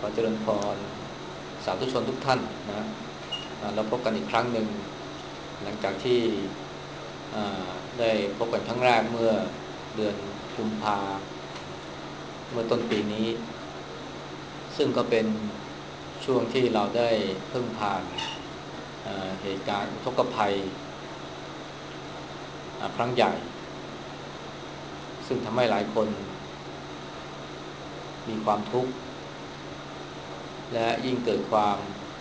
ขอเจริญพรสาธุชนทุกท่านนะเราพบกันอีกครั้งหนึ่งหลังจากที่ได้พบกันครั้งแรกเมื่อเดือนกุมภาเมื่อต้นปีนี้ซึ่งก็เป็นช่วงที่เราได้เพิ่งผ่านเหตุการณ์อุทกภัยครั้งใหญ่ซึ่งทำให้หลายคนมีความทุกข์และยิ่งเกิดความ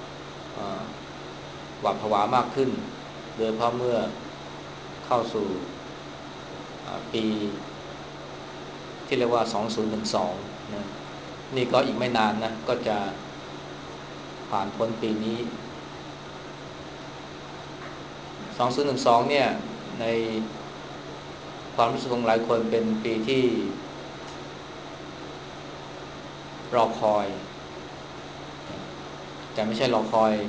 หวาดผวามากขึ้นโดยเฉพาะเมื่อเข้าสู่ปีที่เรียกว่า2012นะนี่ก็อีกไม่นานนะก็จะผ่านพ้นปีนี้2012เนี่ยในความรู้สึกของหลายคนเป็นปีที่รอคอยแต่ไม่ใช่รอคอย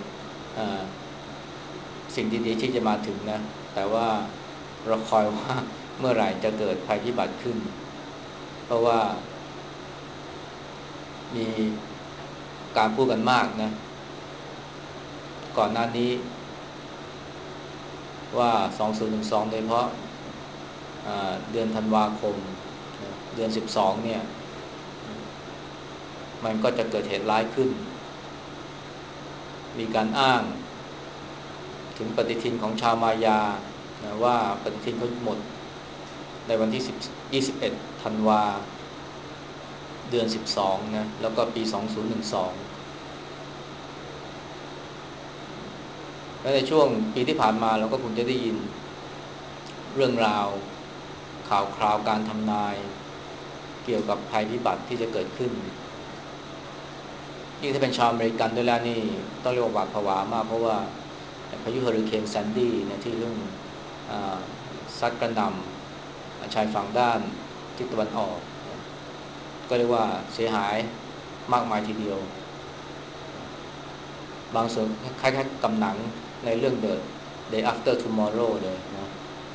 สิ่งดีๆที่จะมาถึงนะแต่ว่ารอคอยว่าเมื่อไหร่จะเกิดภัยพิบัติขึ้นเพราะว่ามีการพูดกันมากนะก่อนหน้านี้ว่า2012โดยเฉพาะเดือนธันวาคมเดือน12เนี่ยมันก็จะเกิดเหตุร้ายขึ้นมีการอ้างถึงปฏิทินของชาวมายานะว่าปฏิทินเขาหมดในวันที่21ธันวาเดือน12นะแล้วก็ปี2012และในช่วงปีที่ผ่านมาเราก็คงจะได้ยินเรื่องราวข่าวคราวการทำนายเกี่ยวกับภัยพิบัติที่จะเกิดขึ้นยิ่งถ้าเป็นชาวอเมริกันด้วยแล้วนี่ต้องเรียกว่าหวาดผวามากเพราะว่าพายุเฮอริเคนแซนดี้เนี่ยที่เพิ่งซัดกระหน่ำชายฝั่งด้านทิศตะวันออกก็เรียกว่าเสียหายมากมายทีเดียวบางส่วนคล้ายๆกับหนังในเรื่อง The Day After Tomorrow เลยนะ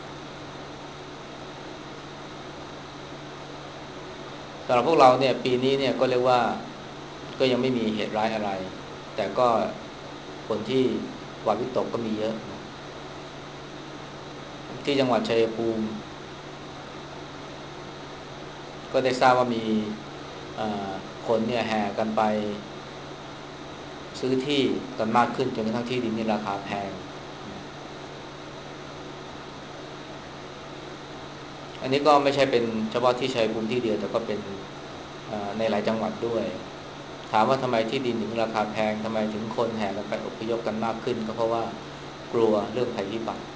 สำหรับพวกเราเนี่ยปีนี้เนี่ยก็เรียกว่าก็ยังไม่มีเหตุร้ายอะไรแต่ก็คนที่หวาดวิตกก็มีเยอะนะที่จังหวัดชัยภูมิก็ได้ทราบว่ามีคนเนี่ยแห่กันไปซื้อที่กันมากขึ้นจนกระทั่งที่ดินนี่ราคาแพงอันนี้ก็ไม่ใช่เป็นเฉพาะที่ชัยภูมิที่เดียวแต่ก็เป็นในหลายจังหวัดด้วยถามว่าทำไมที่ดินถึงราคาแพงทำไมถึงคนแห่กันไปอพยพกันมากขึ้นก็เพราะว่ากลัวเรื่องภัยพิบัติ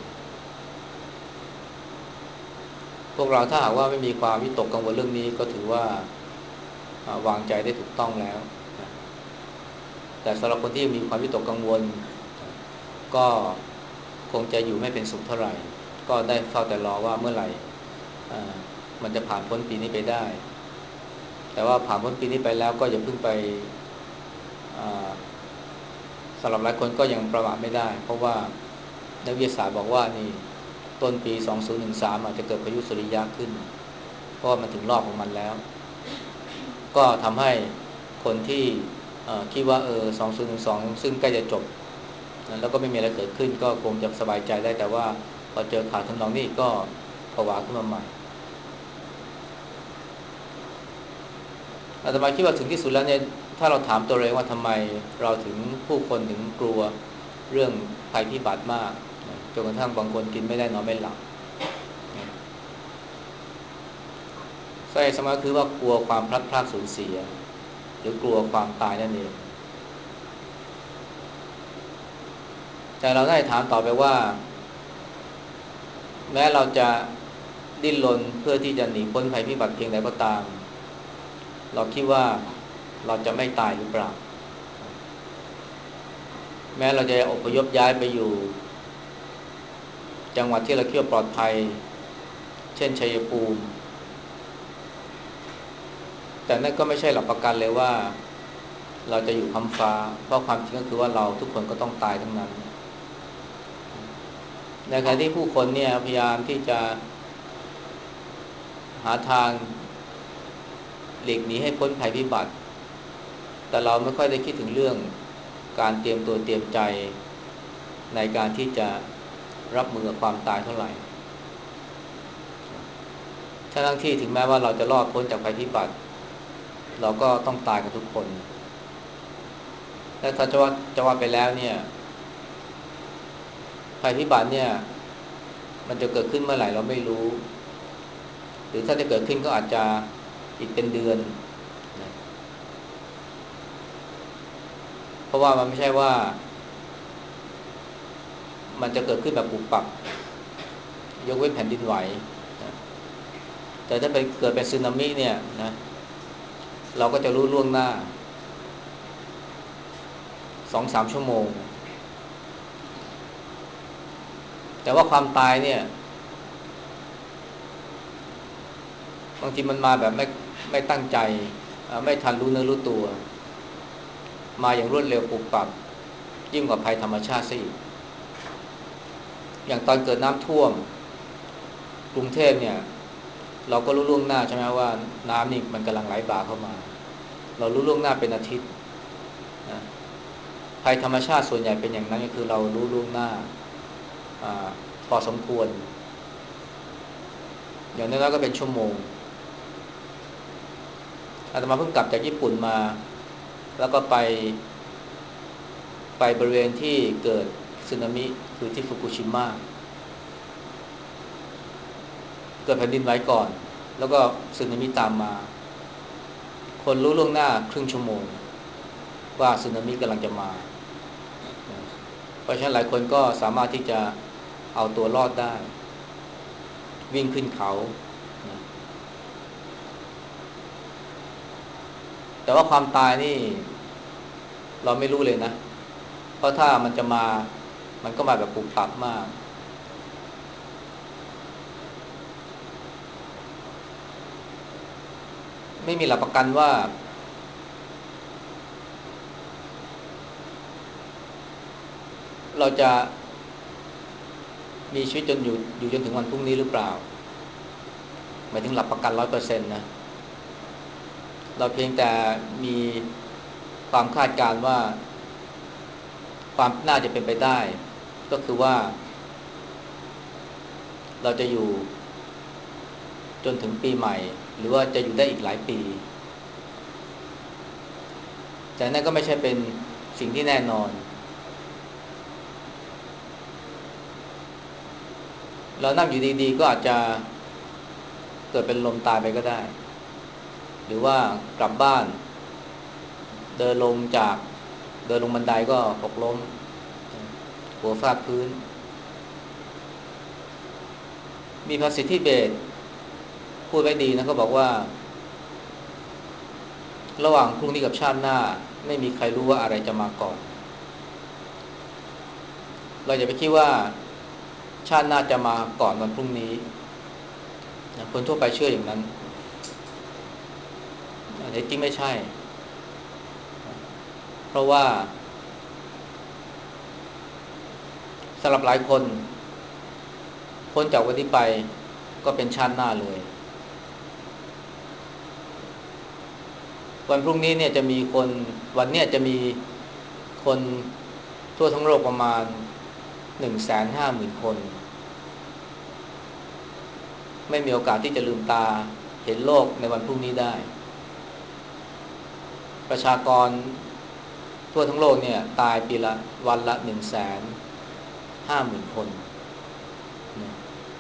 พวกเราถ้าหากว่าไม่มีความวิตกกังวลเรื่องนี้ก็ถือว่าวางใจได้ถูกต้องแล้วแต่สำหรับคนที่มีความวิตกกังวลก็คงจะอยู่ไม่เป็นสุขเท่าไหร่ก็ได้เฝ้าแต่รอว่าเมื่อไหร่มันจะผ่านพ้นปีนี้ไปได้แต่ว่าผ่านพ้นปีนี้ไปแล้วก็อย่าเพิ่งไปสำหรับหลายคนก็ยังประมาทไม่ได้เพราะว่านักวิทยาศาสตร์บอกว่านี่ต้นปี2013อาจจะเกิดพายุสุริยะขึ้นเพราะว่ามันถึงรอบของมันแล้วก็ทำให้คนที่คิดว่า2012ซึ่งใกล้จะจบแล้วก็ไม่มีอะไรเกิดขึ้นก็คงจะสบายใจได้แต่ว่าพอเจอข่าวทำนองนี้ก็ผวาขึ้นมาใหม่อาตมาคิดว่าถึงที่สุดแล้วเนี่ยถ้าเราถามตัวเองว่าทำไมเราถึงผู้คนถึงกลัวเรื่องภัยพิบัติมากจนกระทั่งบางคนกินไม่ได้นอนไม่หลับสาเหตุสำคัญคือว่ากลัวความพลัดพรากสูญเสียหรือกลัวความตายนั่นเองแต่เราได้ถามต่อไปว่าแม้เราจะดิ้นรนเพื่อที่จะหนีพ้นภัยพิบัติเพียงใดก็ตามเราคิดว่าเราจะไม่ตายหรือเปล่าแม้เราจะอพยพย้ายไปอยู่จังหวัดที่เราคิดว่าปลอดภัยเช่นชัยภูมิแต่นั่นก็ไม่ใช่หลักประกันเลยว่าเราจะอยู่ค้ำฟ้าเพราะความจริงก็คือว่าเราทุกคนก็ต้องตายทั้งนั้นในขณะที่ผู้คนเนี่ยพยายามที่จะหาทางหลีกหนีให้พ้นภัยพิบัติแต่เราไม่ค่อยได้คิดถึงเรื่องการเตรียมตัวเตรียมใจในการที่จะรับมือกับความตายเท่าไหร่ทั้งที่ถึงแม้ว่าเราจะรอดพ้นจากภัยพิบัติเราก็ต้องตายกันทุกคนและถ้าจะว่าไปแล้วเนี่ยภัยพิบัติเนี่ยมันจะเกิดขึ้นเมื่อไหร่เราไม่รู้หรือถ้าจะเกิดขึ้นก็อาจจะอีกเป็นเดือนนะเพราะว่ามันไม่ใช่ว่ามันจะเกิดขึ้นแบบปุบปับยกเว้นแผ่นดินไหวนะแต่ถ้าไปเกิดเป็นสึนามิเนี่ยนะเราก็จะรู้ล่วงหน้า2-3 ชั่วโมงแต่ว่าความตายเนี่ยบางทีมันมาแบบไม่ตั้งใจไม่ทันรู้เนื้อรู้ตัวมาอย่างรวดเร็วปุบปับยิ่งกว่าภัยธรรมชาติซะอีกอย่างตอนเกิดน้ำท่วมกรุงเทพเนี่ยเราก็รู้ล่วงหน้าใช่ไหมว่าน้ำนี่มันกำลังไหลบ่าเข้ามาเรารู้ล่วงหน้าเป็นอาทิตย์นะภัยธรรมชาติส่วนใหญ่เป็นอย่างนั้นก็คือเรารู้ล่วงหน้าพอสมควรอย่างน้อยๆก็เป็นชั่วโมงอาตมาเพิ่งกลับจากญี่ปุ่นมาแล้วก็ไปบริเวณที่เกิดสึนามิคือที่ฟุกุชิมะเกิดแผ่นดินไหวก่อนแล้วก็สึนามิตามมาคนรู้ล่วงหน้าครึ่งชั่วโมงว่าสึนามิกำลังจะมาเพราะฉะนั้นหลายคนก็สามารถที่จะเอาตัวรอดได้วิ่งขึ้นเขาแต่ว่าความตายนี่เราไม่รู้เลยนะเพราะถ้ามันจะมามันก็มาแบบปุบปับมากไม่มีหลักประกันว่าเราจะมีชีวิตจนอยู่จนถึงวันพรุ่งนี้หรือเปล่าหมายถึงหลักประกัน100%นะเราเพียงแต่มีความคาดการณ์ว่าความน่าจะเป็นไปได้ก็คือว่าเราจะอยู่จนถึงปีใหม่หรือว่าจะอยู่ได้อีกหลายปีแต่นั่นก็ไม่ใช่เป็นสิ่งที่แน่นอนเรานั่งอยู่ดีๆก็อาจจะเกิดเป็นลมตายไปก็ได้หรือว่ากลับบ้านเดินลงจากเดินลงบันไดก็หกล้มหัวฟาดพื้นมีภาษิตทิเบตพูดไว้ดีนะเขาบอกว่าระหว่างพรุ่งนี้กับชาติหน้าไม่มีใครรู้ว่าอะไรจะมาก่อนเราอย่าไปคิดว่าชาติหน้าจะมาก่อนวันพรุ่งนี้นะคนทั่วไปเชื่ออย่างนั้นแต่จริงไม่ใช่เพราะว่าสำหรับหลายคนพ้นจากวันนี้ไปก็เป็นชาติหน้าเลยวันพรุ่งนี้เนี่ยจะมีคนวันเนี้ยจะมีคนทั่วทั้งโลกประมาณ150,000 คนไม่มีโอกาสที่จะลืมตาเห็นโลกในวันพรุ่งนี้ได้ประชากรทั่วทั้งโลกเนี่ยตายปีละวันละ150,000 คนนะ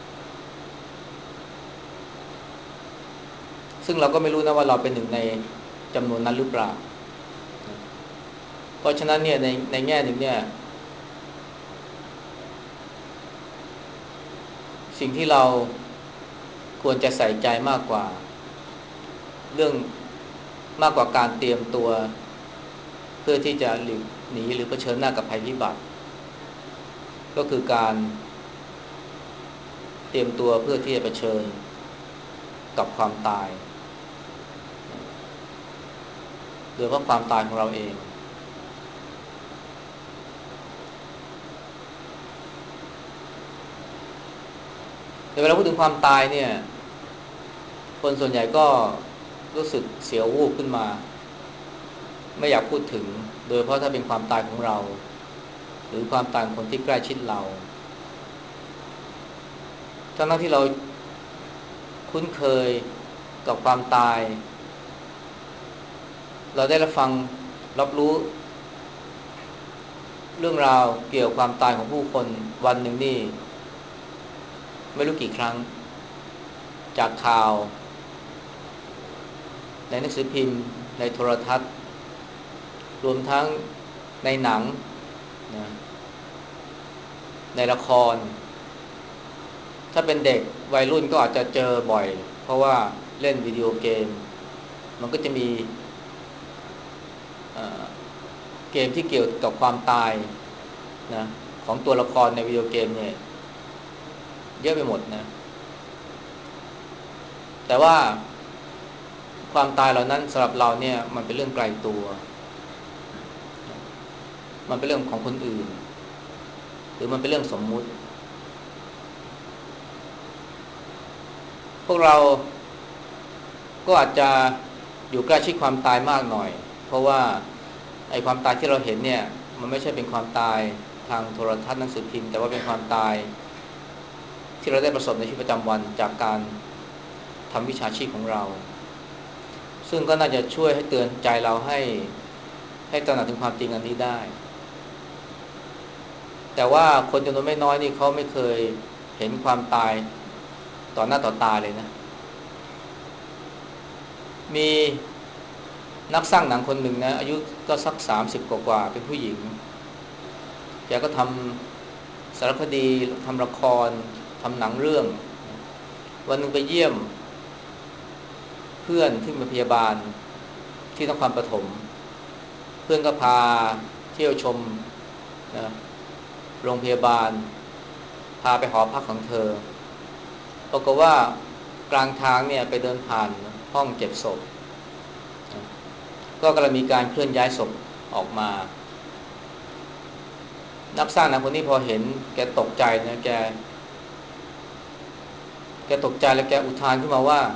ซึ่งเราก็ไม่รู้นะว่าเราเป็นหนึ่งในจำนวนนั้นหรือเปล่านะเพราะฉะนั้นเนี่ยในแง่หนึ่งเนี่ยสิ่งที่เราควรจะใส่ใจมากกว่าเรื่องมากกว่าการเตรียมตัวเพื่อที่จะหนีหรือเผชิญหน้ากับภัยพิบัติก็คือการเตรียมตัวเพื่อที่จะเผชิญกับความตายโดยเฉพาะความตายของเราเองในเวลาพูดถึงความตายเนี่ยคนส่วนใหญ่ก็รู้สึกเสียววูบขึ้นมาไม่อยากพูดถึงโดยเพราะถ้าเป็นความตายของเราหรือความตายของคนที่ใกล้ชิดเราทั้งที่เราคุ้นเคยกับความตายเราได้รับฟังรับรู้เรื่องราวเกี่ยวกับความตายของผู้คนวันหนึ่งนี่ไม่รู้กี่ครั้งจากข่าวในหนังสือพิมพ์ในโทรทัศน์รวมทั้งในหนังนะในละครถ้าเป็นเด็กวัยรุ่นก็อาจจะเจอบ่อยเพราะว่าเล่นวิดีโอเกมมันก็จะมีเกมที่เกี่ยวกับความตายนะของตัวละครในวิดีโอเกมเนี่ยเยอะไปหมดนะแต่ว่าความตายเหล่านั้นสำหรับเราเนี่ยมันเป็นเรื่องไกลตัวมันเป็นเรื่องของคนอื่นหรือมันเป็นเรื่องสมมุติพวกเราก็อาจจะอยู่ใกล้ชิดความตายมากหน่อยเพราะว่าไอ้ความตายที่เราเห็นเนี่ยมันไม่ใช่เป็นความตายทางโทรทัศน์หนังสือพิมพ์แต่ว่าเป็นความตายที่เราได้ประสบในชีวิตประจำวันจากการทำวิชาชีพของเราซึ่งก็น่าจะช่วยให้เตือนใจเราให้ตระหนักถึงความจริงอันนี้ได้แต่ว่าคนจำนวนไม่น้อยนี่เขาไม่เคยเห็นความตายต่อหน้าต่อตาเลยนะมีนักสร้างหนังคนหนึ่งนะอายุก็สัก30กว่าเป็นผู้หญิงแกก็ทำสารคดีทำละครทำหนังเรื่องวันหนึ่งไปเยี่ยมเพื่อนที่เป็นพยาบาลที่นครปฐมเพื่อนก็พาเที่ยวชมนะโรงพยาบาลพาไปหอพักของเธอปรากฏว่ากลางทางเนี่ยไปเดินผ่านห้องเก็บศพนะก็กำลังมีการเคลื่อนย้ายศพออกมานักสร้างหนังคนนี้พอเห็นแกตกใจนะแกตกใจแล้วแกอุทานขึ้นมาว่า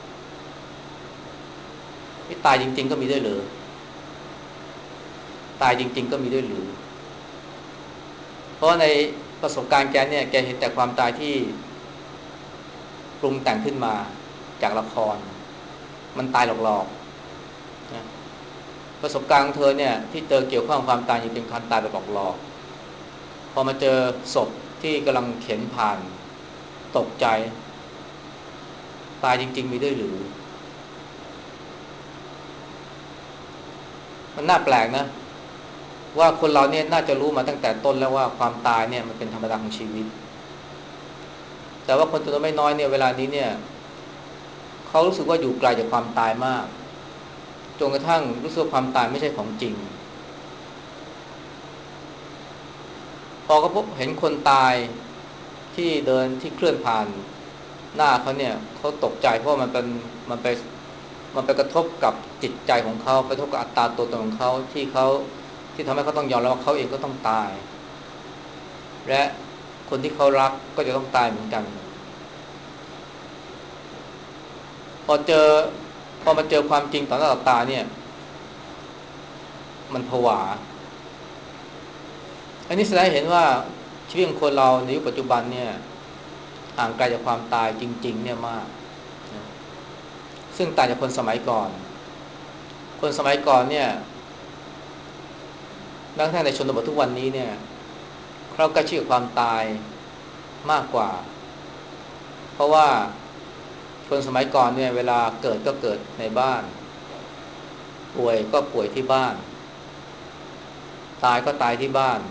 ไม่ตายจริงๆก็มีด้วยหรือตายจริงๆก็มีด้วยหรือเพราะในประสบการณ์แกเนี่ยแกเห็นแต่ความตายที่ปรุงแต่งขึ้นมาจากละครมันตายหลอกๆนะประสบการณ์ของเธอเนี่ยที่เจอเกี่ยวข้องกับความตายยังเป็นการตายแบบหลอกๆพอมาเจอศพที่กำลังเข็นผ่านตกใจตายจริงๆมีด้วยหรือมันน่าแปลกนะว่าคนเราเนี่ยน่าจะรู้มาตั้งแต่ต้นแล้วว่าความตายเนี่ยมันเป็นธรรมดาของชีวิตแต่ว่าคนจำนวนไม่น้อยเนี่ยเวลานี้เนี่ยเขารู้สึกว่าอยู่ไกลจากความตายมากจนกระทั่งรู้สึกว่าความตายไม่ใช่ของจริงพอเขาพบเห็นคนตายที่เดินที่เคลื่อนผ่านหน้าเขาเนี่ยเขาตกใจเพราะมันไปมันไปกระทบกับจิตใจของเขาไปกระทบกับอัตราตัวตนของเขาที่ทำให้เขาต้องยอมรับว่าเขาเองก็ต้องตายและคนที่เขารักก็จะต้องตายเหมือนกันพอเจอพอมาเจอความจริงต่อหน้าต่อตาเนี่ยมันผวาอันนี้แสดงให้เห็นว่าชีวิตของคนเราในยุคปัจจุบันเนี่ยห่างไกลจากความตายจริงๆเนี่ยมากนะซึ่งต่างจากคนสมัยก่อนคนสมัยก่อนเนี่ยแม้กระทั่งในชนบททุกวันนี้เนี่ยเขาใกล้ชิดกับความตายมากกว่าเพราะว่าคนสมัยก่อนเนี่ยเวลาเกิดก็เกิดในบ้านป่วยก็ป่วยที่บ้านตายก็ตายที่บ้าน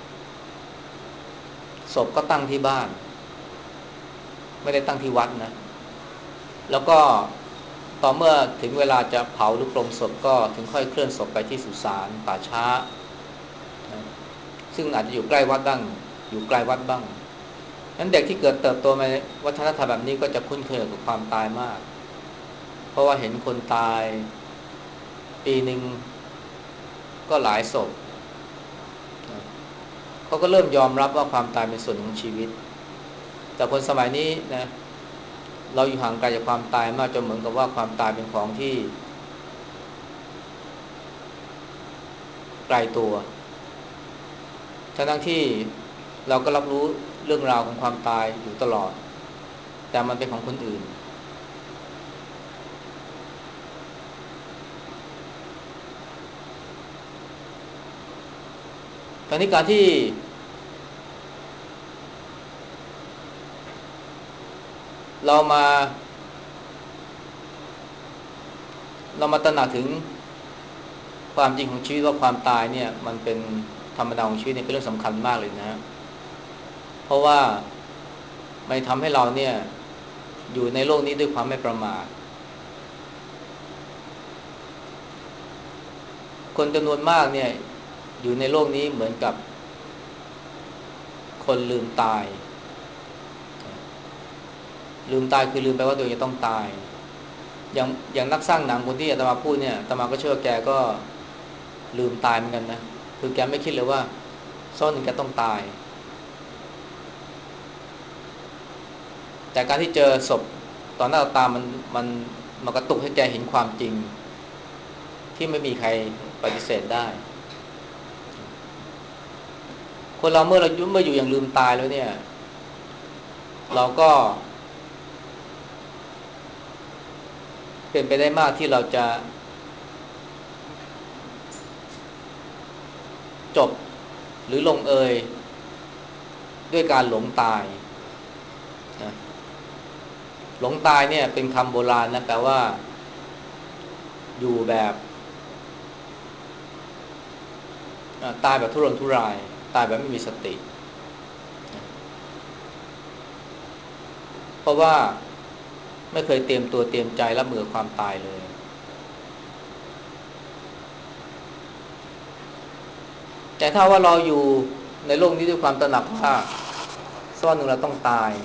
ศพก็ตั้งที่บ้านไม่ได้ตั้งที่วัดนะแล้วก็ต่อเมื่อถึงเวลาจะเผาหรือปลงศพก็ถึงค่อยเคลื่อนศพไปที่สุสานป่าช้านะซึ่งอาจจะอยู่ใกล้วัดบ้างอยู่ไกลวัดบ้างนั้นเด็กที่เกิดเติบโตมาในวัฒนธรรมแบบนี้ก็จะคุ้นเคยกับความตายมากเพราะว่าเห็นคนตายปีหนึ่งก็หลายศพนะเขาก็เริ่มยอมรับว่าความตายเป็นส่วนของชีวิตแต่คนสมัยนี้นะเราอยู่ห่างไกลจากความตายมากจนเหมือนกับว่าความตายเป็นของที่ไกลตัวทั้งที่เราก็รับรู้เรื่องราวของความตายอยู่ตลอดแต่มันเป็นของคนอื่นตอนนี้การที่เรามาตระหนักถึงความจริงของชีวิตว่าความตายเนี่ยมันเป็นธรรมดาของชีวิตเนี่ยเป็นเรื่องสำคัญมากเลยนะเพราะว่ามันทำให้เราเนี่ยอยู่ในโลกนี้ด้วยความไม่ประมาทคนจำนวนมากเนี่ยอยู่ในโลกนี้เหมือนกับคนลืมตายคือลืมไปว่าตัวเองจะต้องตายอย่างนักสร้างหนังคนที่อาตมาพูดเนี่ยอาตมาก็เชื่อแกก็ลืมตายเหมือนกันนะคือแกไม่คิดเลยว่าซ่อนหนึ่งแกต้องตายแต่การที่เจอศพตอนหน้าต่อตามันกระตุกให้แกเห็นความจริงที่ไม่มีใครปฏิเสธได้คนเราเมื่ออยู่อย่างลืมตายแล้วเนี่ยเราก็เป็นไปได้มากที่เราจะจบหรือลงเอยด้วยการหลงตายนะหลงตายเนี่ยเป็นคำโบราณนะแปลว่าอยู่แบบตายแบบทุรนทุรายตายแบบไม่มีสติเพราะว่าไม่เคยเตรียมตัวเตรียมใจรับมือความตายเลยแต่ถ้าว่าเราอยู่ในโลกนี้ด้วยความตระหนักว่าสักวันหนึ่งเราต้องตาย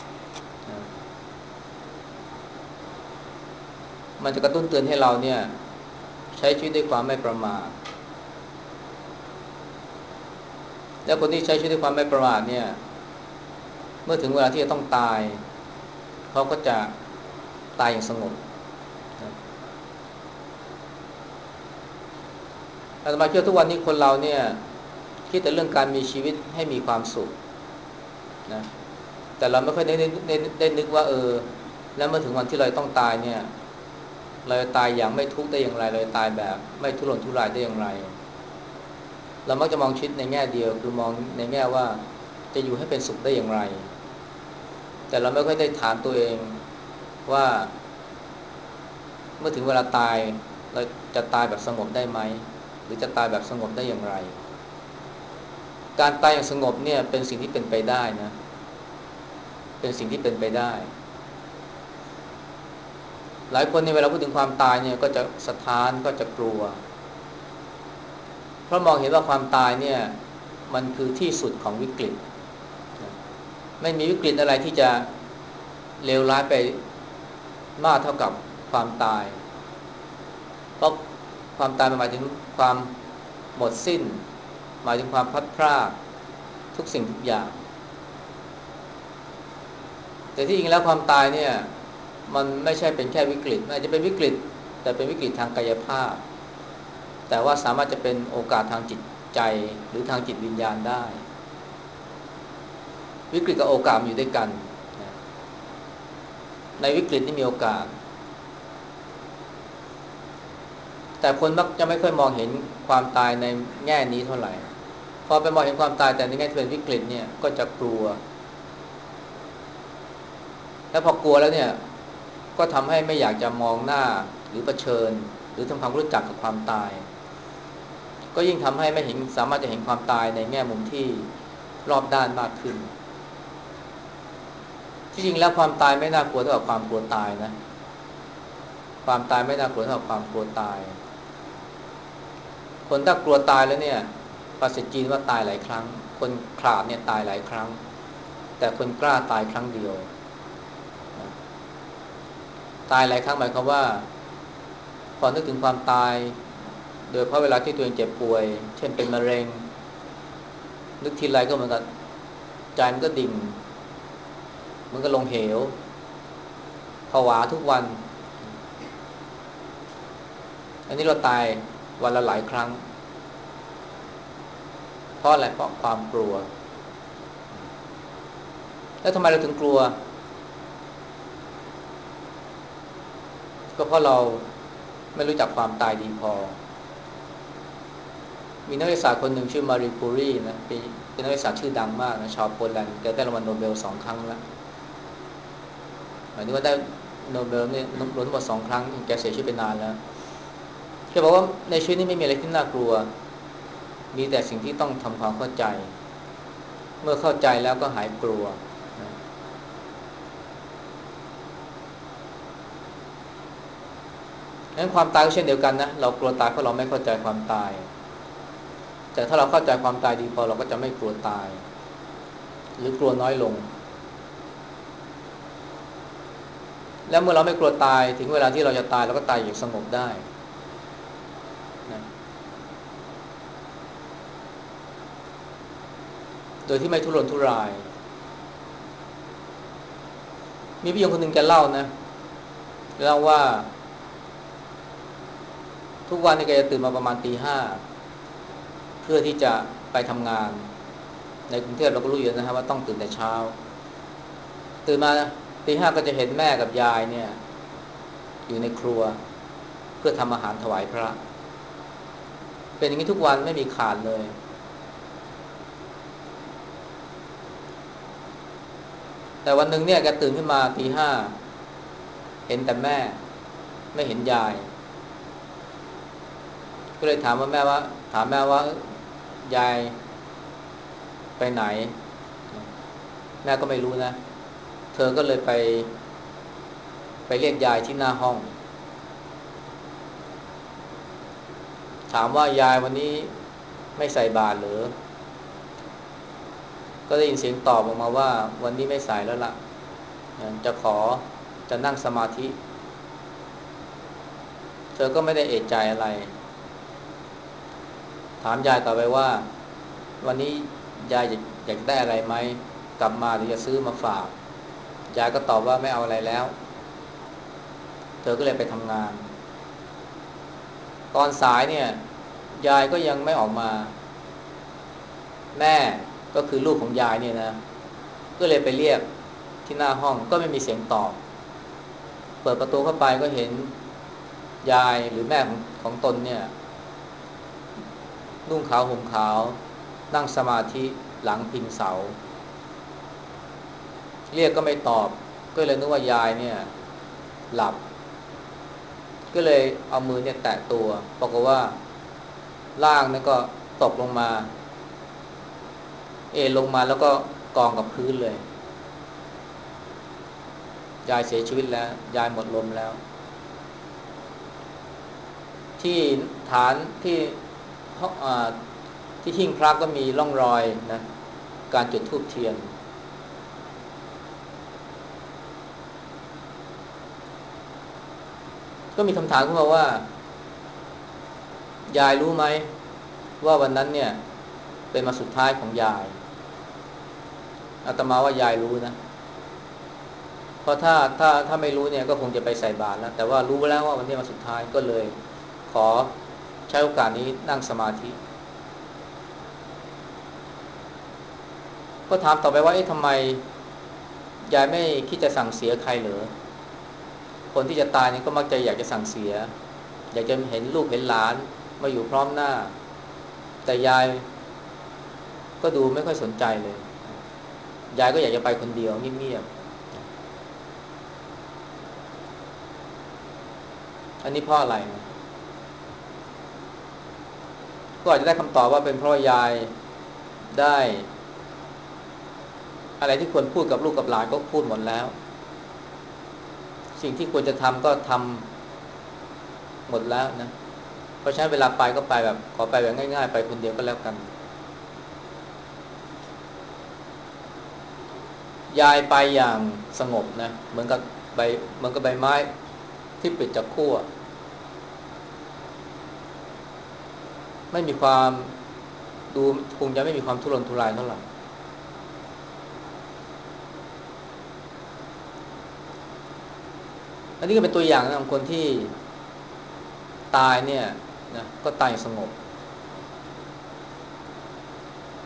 มันจะกระตุ้นเตือนให้เราเนี่ยใช้ชีวิตด้วยความไม่ประมาทและคนที่ใช้ชีวิตด้วยความไม่ประมาทเนี่ยเมื่อถึงเวลาที่จะต้องตายเขาก็จะตายอย่างสงบอาตมาเชื่อทุกวันนี้คนเราเนี่ยคิดแต่เรื่องการมีชีวิตให้มีความสุขนะแต่เราไม่ค่อยได้นึกว่าแล้วเมื่อถึงวันที่เราต้องตายเนี่ยเราจะตายอย่างไม่ทุกข์ได้อย่างไรเราจะตายแบบไม่ทุรนทุรายได้อย่างไรเรามักจะมองชีวิตในแง่เดียวคือมองในแง่ว่าจะอยู่ให้เป็นสุขได้อย่างไรแต่เราไม่ค่อยได้ถามตัวเองว่าเมื่อถึงเวลาตายเราจะตายแบบสงบได้ไหมหรือจะตายแบบสงบได้อย่างไรการตายอย่างสงบเนี่ยเป็นสิ่งที่เป็นไปได้นะเป็นสิ่งที่เป็นไปได้หลายคนในเวลาพูดถึงความตายเนี่ยก็จะสะท้านก็จะกลัวเพราะมองเห็นว่าความตายเนี่ยมันคือที่สุดของวิกฤตไม่มีวิกฤตอะไรที่จะเลวร้ายไปมากเท่ากับความตายเพราะความตายมันหมายถึงความหมดสิ้นหมายถึงความพลัดพรากทุกสิ่งทุกอย่างแต่ที่จริงแล้วความตายเนี่ยมันไม่ใช่เป็นแค่วิกฤตมันอาจจะเป็นวิกฤตแต่เป็นวิกฤตทางกายภาพแต่ว่าสามารถจะเป็นโอกาสทางจิตใจหรือทางจิตวิญญาณได้วิกฤตกับโอกาสอยู่ด้วยกันในวิกฤตนี่มีโอกาสแต่คนมักจะไม่ค่อยมองเห็นความตายในแง่นี้เท่าไหร่พอไปมองเห็นความตายแต่ในแง่ที่เป็นวิกฤตเนี่ยก็จะกลัวแล้วพอกลัวแล้วเนี่ยก็ทำให้ไม่อยากจะมองหน้าหรือเผชิญหรือทำความรู้จักกับความตายก็ยิ่งทำให้ไม่เห็นสามารถจะเห็นความตายในแง่มุมที่รอบด้านมากขึ้นที่จริงแล้วความตายไม่น่ากลัวเท่ากับความกลัวตายนะความตายไม่น่ากลัวเท่ากับความกลัวตายคนถ้ากลัวตายแล้วเนี่ยภาษาจีนว่าตายหลายครั้งคนขลาดเนี่ยตายหลายครั้งแต่คนกล้าตายครั้งเดียวตายหลายครั้งหมายความว่าพอนึกถึงความตายโดยเพราะเวลาที่ตัวเองเจ็บป่วยเช่นเป็นมะเร็งนึกทีไรก็เหมือนกับใจมันก็ดิ่งมันก็ลงเหวผวาทุกวันอันนี้เราตายวันละหลายครั้งเพราะอะไรเพราะความกลัวแล้วทำไมเราถึงกลัวก็เพราะเราไม่รู้จักความตายดีพอมีนักวิทยาศาสตร์คนหนึ่งชื่อมารีคูรีนะเป็นนักวิทยาศาสตร์ชื่อดังมากนะชาวโปแลนด์แกได้รางวัลโนเบล2 ครั้งแล้วหมายถึงว่าได้โนเบลเนี่ยรวมทั้งหมด2 ครั้งแกเสียชีวิตไปนานแล้วแกบอกว่าในชีวิตนี้ไม่มีอะไรที่น่ากลัวมีแต่สิ่งที่ต้องทำความเข้าใจเมื่อเข้าใจแล้วก็หายกลัวนะงั้นความตายก็เช่นเดียวกันนะเรากลัวตายเพราะเราไม่เข้าใจความตายแต่ถ้าเราเข้าใจความตายดีพอเราก็จะไม่กลัวตายหรือกลัวน้อยลงแล้วเมื่อเราไม่กลัวตายถึงเวลาที่เราจะตายเราก็ตายอย่างสงบได้นะโดยที่ไม่ทุรนทุรายมีพี่หญิงคนหนึ่งแกเล่านะเล่าว่าทุกวันนี้แกจะตื่นมาประมาณตี 5เพื่อที่จะไปทำงานในกรุงเทพเราก็รู้อยู่นะฮะว่าต้องตื่นแต่เช้าตื่นมาตี 5ก็จะเห็นแม่กับยายเนี่ยอยู่ในครัวเพื่อทำอาหารถวายพระเป็นอย่างนี้ทุกวันไม่มีขาดเลยแต่วันหนึ่งเนี่ยแกตื่นขึ้นมาตี 5เห็นแต่แม่ไม่เห็นยายก็เลยถามแม่ว่ายายไปไหนแม่ก็ไม่รู้นะเธอก็เลยไปเรียกยายที่หน้าห้องถามว่ายายวันนี้ไม่ใส่บาตรหรือก็ได้ยินเสียงตอบออกมาว่าวันนี้ไม่ใส่แล้วล่ะจะนั่งสมาธิเธอก็ไม่ได้เอะใจอะไรถามยายต่อไปว่าวันนี้ยายอยากได้อะไรไหมกลับมาหรือจะซื้อมาฝากยายก็ตอบว่าไม่เอาอะไรแล้วเธอก็เลยไปทำงานตอนสายเนี่ยยายก็ยังไม่ออกมาแม่ก็คือลูกของยายเนี่ยนะก็เลยไปเรียกที่หน้าห้องก็ไม่มีเสียงตอบเปิดประตูเข้าไปก็เห็นยายหรือแม่ของตนเนี่ยนุ่งขาวห่มขาวนั่งสมาธิหลังพิงเสาเรียกก็ไม่ตอบก็เลยนึกว่ายายเนี่ยหลับก็เลยเอามือเนี่ยแตะตัวปรากฏว่าร่างเนี่ยก็ตกลงมาลงมาแล้วก็กองกับพื้นเลยยายเสียชีวิตแล้วยายหมดลมแล้วที่ฐานที่ห้องที่หิ้งพระก็มีร่องรอยนะการจุดธูปเทียนก็มีคำถามขึ้นมาว่ายายรู้ไหมว่าวันนั้นเนี่ยเป็นวันสุดท้ายของยายอาตมาว่ายายรู้นะเพราะถ้าไม่รู้เนี่ยก็คงจะไปใส่บาตรแล้วแต่ว่ารู้แล้วว่าวันนี้วันสุดท้ายก็เลยขอใช้โอกาสนี้นั่งสมาธิก็ถามต่อไปว่าเอ๊ะทำไมยายไม่คิดจะสั่งเสียใครเหรอคนที่จะตายนี่ก็มักจะอยากจะสั่งเสียอยากจะเห็นลูกเห็นหลานมาอยู่พร้อมหน้าแต่ยายก็ดูไม่ค่อยสนใจเลยยายก็อยากจะไปคนเดียวเงียบๆอันนี้เพราะอะไรก็อาจจะได้คำตอบว่าเป็นเพราะยายได้อะไรที่ควรพูดกับลูกกับหลานก็พูดหมดแล้วสิ่งที่ควรจะทำก็ทำหมดแล้วนะเพราะฉะนั้นเวลาไปก็ไปแบบขอไปแบบง่ายๆไปคนเดียวก็แล้วกันยายไปอย่างสงบนะใบเหมือนกับใบไม้ที่ปลิดจากขั้วไม่มีความดูคงจะไม่มีความทุรนทุรายเท่าไหร่อันนี้ก็เป็นตัวอย่างนะของคนที่ตายเนี่ยนะก็ตายสงบ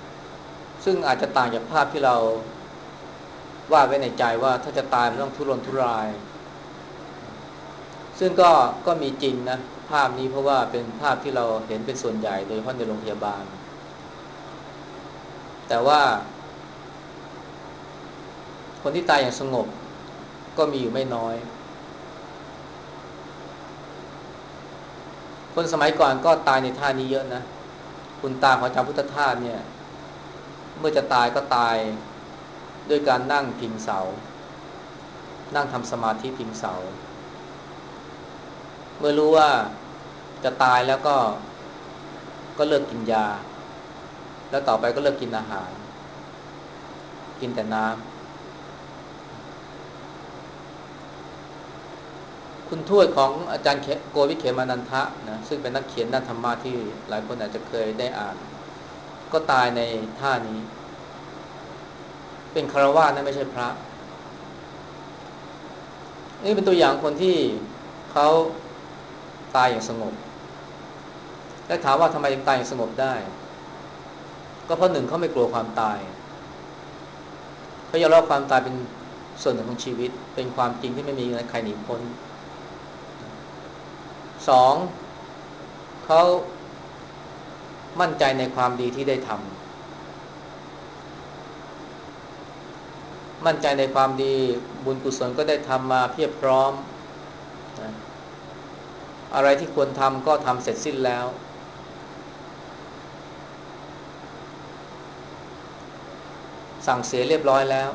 ซึ่งอาจจะต่างจากภาพที่เราวาดไว้ในใจว่าถ้าจะตายมันต้องทุรนทุรายซึ่งก็มีจริงนะภาพนี้เพราะว่าเป็นภาพที่เราเห็นเป็นส่วนใหญ่โดยเฉพาะในโรงพยาบาลแต่ว่าคนที่ตายอย่างสงบก็มีอยู่ไม่น้อยคนสมัยก่อนก็ตายในท่านี้เยอะนะคุณตาของอาจารย์พุทธทาสเนี่ยเมื่อจะตายก็ตายด้วยการนั่งพิงเสานั่งทำสมาธิพิงเสาเมื่อรู้ว่าจะตายแล้วก็เลิกกินยาแล้วต่อไปก็เลิกกินอาหารกินแต่น้ำคุณทวดของอาจารย์โกวิเขมานันทะนะซึ่งเป็นนักเขียนด้านธรรมะที่หลายคนอาจจะเคยได้อ่านก็ตายในท่านี้เป็นฆราวาสนะไม่ใช่พระนี่เป็นตัวอย่างคนที่เขาตายอย่างสงบและถามว่าทำไมถึงตายอย่างสงบได้ก็เพราะหนึ่งเขาไม่กลัวความตายเขายอมรับความตายเป็นส่วนหนึ่งของชีวิตเป็นความจริงที่ไม่มีใครหนีพ้นสองเขามั่นใจในความดีที่ได้ทำมั่นใจในความดีบุญกุศลก็ได้ทำมาเพียบพร้อมนะอะไรที่ควรทำก็ทำเสร็จสิ้นแล้วสั่งเสียเรียบร้อยแล้ว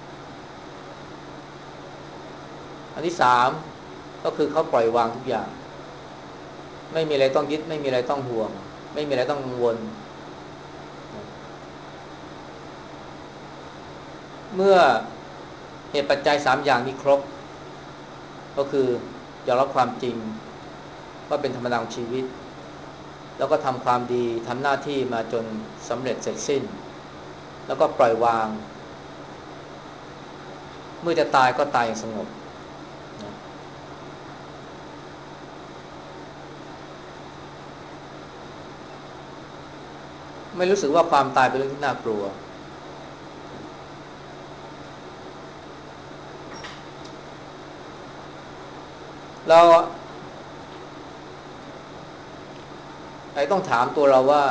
อันที่สามก็คือเขาปล่อยวางทุกอย่างไม่มีอะไรต้องยึดไม่มีอะไรต้องห่วงไม่มีอะไรต้องกังวลเมื่อเหตุปัจจัยสามอย่างนี้ครบก็คือยอมรับความจริงว่าเป็นธรรมดาของชีวิตแล้วก็ทำความดีทำหน้าที่มาจนสำเร็จเสร็จสิ้นแล้วก็ปล่อยวางเมื่อจะตายก็ตายอย่างสงบนะไม่รู้สึกว่าความตายเป็นเรื่องที่น่ากลัวเราต้องถามตัวเราว่า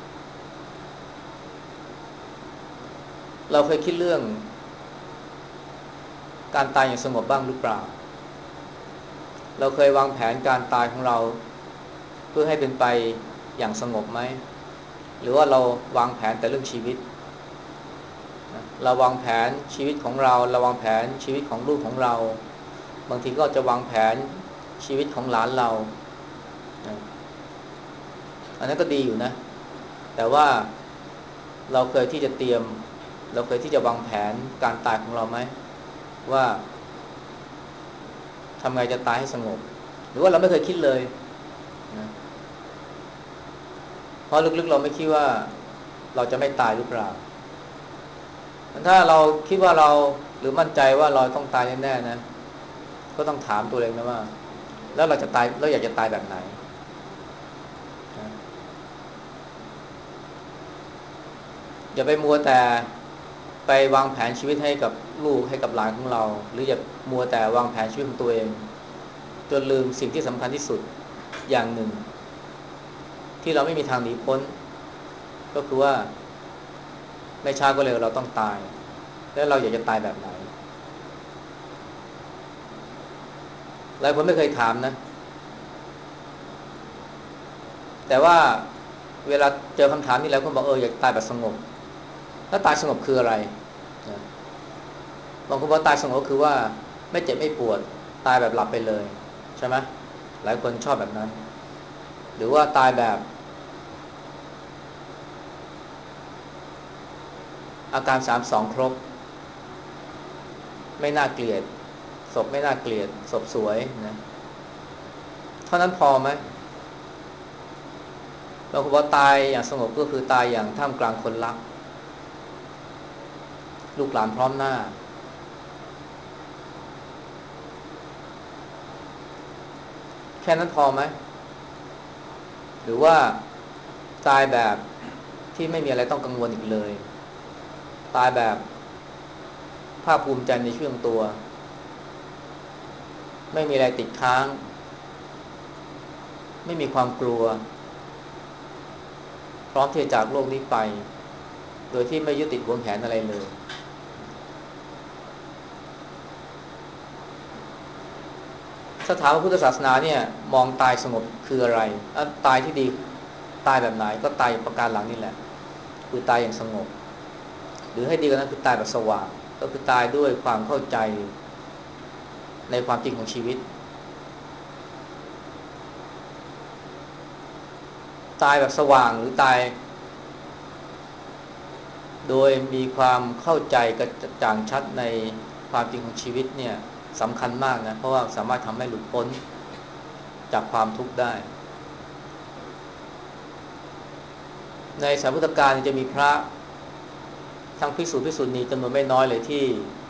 เราเคยคิดเรื่องการตายอย่างสงบบ้างหรือเปล่าเราเคยวางแผนการตายของเราเพื่อให้เป็นไปอย่างสงบไหมหรือว่าเราวางแผนแต่เรื่องชีวิตเราวางแผนชีวิตของเราวางแผนชีวิตของลูกของเราบางทีก็จะวางแผนชีวิตของหลานเราอันนั้นก็ดีอยู่นะแต่ว่าเราเคยที่จะเตรียมเราเคยที่จะวางแผนการตายของเราไหมว่าทำไงจะตายให้สงบหรือว่าเราไม่เคยคิดเลยนะเพราะลึกๆเราไม่คิดว่าเราจะไม่ตายหรือเปล่าถ้าเราคิดว่าเราหรือมั่นใจว่าเราต้องตายแน่ๆนะก็ต้องถามตัวเองนะว่าแล้วเราจะตายเราอยากจะตายแบบไหนนะอย่าไปมัวแต่ไปวางแผนชีวิตให้กับลูกให้กับหลานของเราหรืออย่ามัวแต่วางแผนชีวิตของตัวเองจนลืมสิ่งที่สำคัญที่สุดอย่างหนึ่งที่เราไม่มีทางหนีพ้นก็คือว่าไม่ช้าก็เร็วเราต้องตายแล้วเราอยากจะตายแบบไหนหลายคนไม่เคยถามนะแต่ว่าเวลาเจอคำถามนี้แล้วคนบอกอยากตายแบบสงบแล้วตายสงบคืออะไรนะบางคนบอกตายสงบก็คือว่าไม่เจ็บไม่ปวดตายแบบหลับไปเลยใช่ไหมหลายคนชอบแบบนั้นหรือว่าตายแบบอาการ32ครบไม่น่าเกลียดศพไม่น่าเกลียดศพสวยนะเท่านั้นพอไหมบางคนบอกตายอย่างสงบก็คือตายอย่างท่ามกลางคนรักลูกหลานพร้อมหน้าแค่นั้นพอไหมหรือว่าตายแบบที่ไม่มีอะไรต้องกังวลอีกเลยตายแบบภาคภูมิใจในชีวิตของตัวไม่มีอะไรติดค้างไม่มีความกลัวพร้อมที่จะจากโลกนี้ไปโดยที่ไม่ยึดติดหวงแหนอะไรเลยสถาบันพุทธศาสนาเนี่ยมองตายสงบคืออะไรตายที่ดีตายแบบไหนก็ตายประการหลังนี่แหละคือตายอย่างสงบหรือให้ดีกว่านั้นคือตายแบบสว่างก็คือตายด้วยความเข้าใจในความจริงของชีวิตตายแบบสว่างหรือตายโดยมีความเข้าใจกระจ่างชัดในความจริงของชีวิตเนี่ยสำคัญมากนะเพราะว่าสามารถทำให้หลุดพ้นจากความทุกข์ได้ในสายพุทธกาลจะมีพระทั้งภิกษุภิกษุณีจำนวนไม่น้อยเลยที่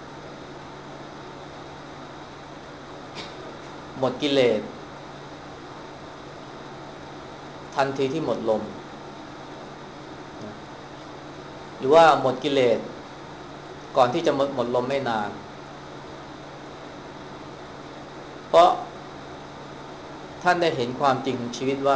หมดกิเลสทันทีที่หมดลมหรือว่าหมดกิเลสก่อนที่จะหมดลมไม่นานเพราะท่านได้เห็นความจริงของชีวิตว่า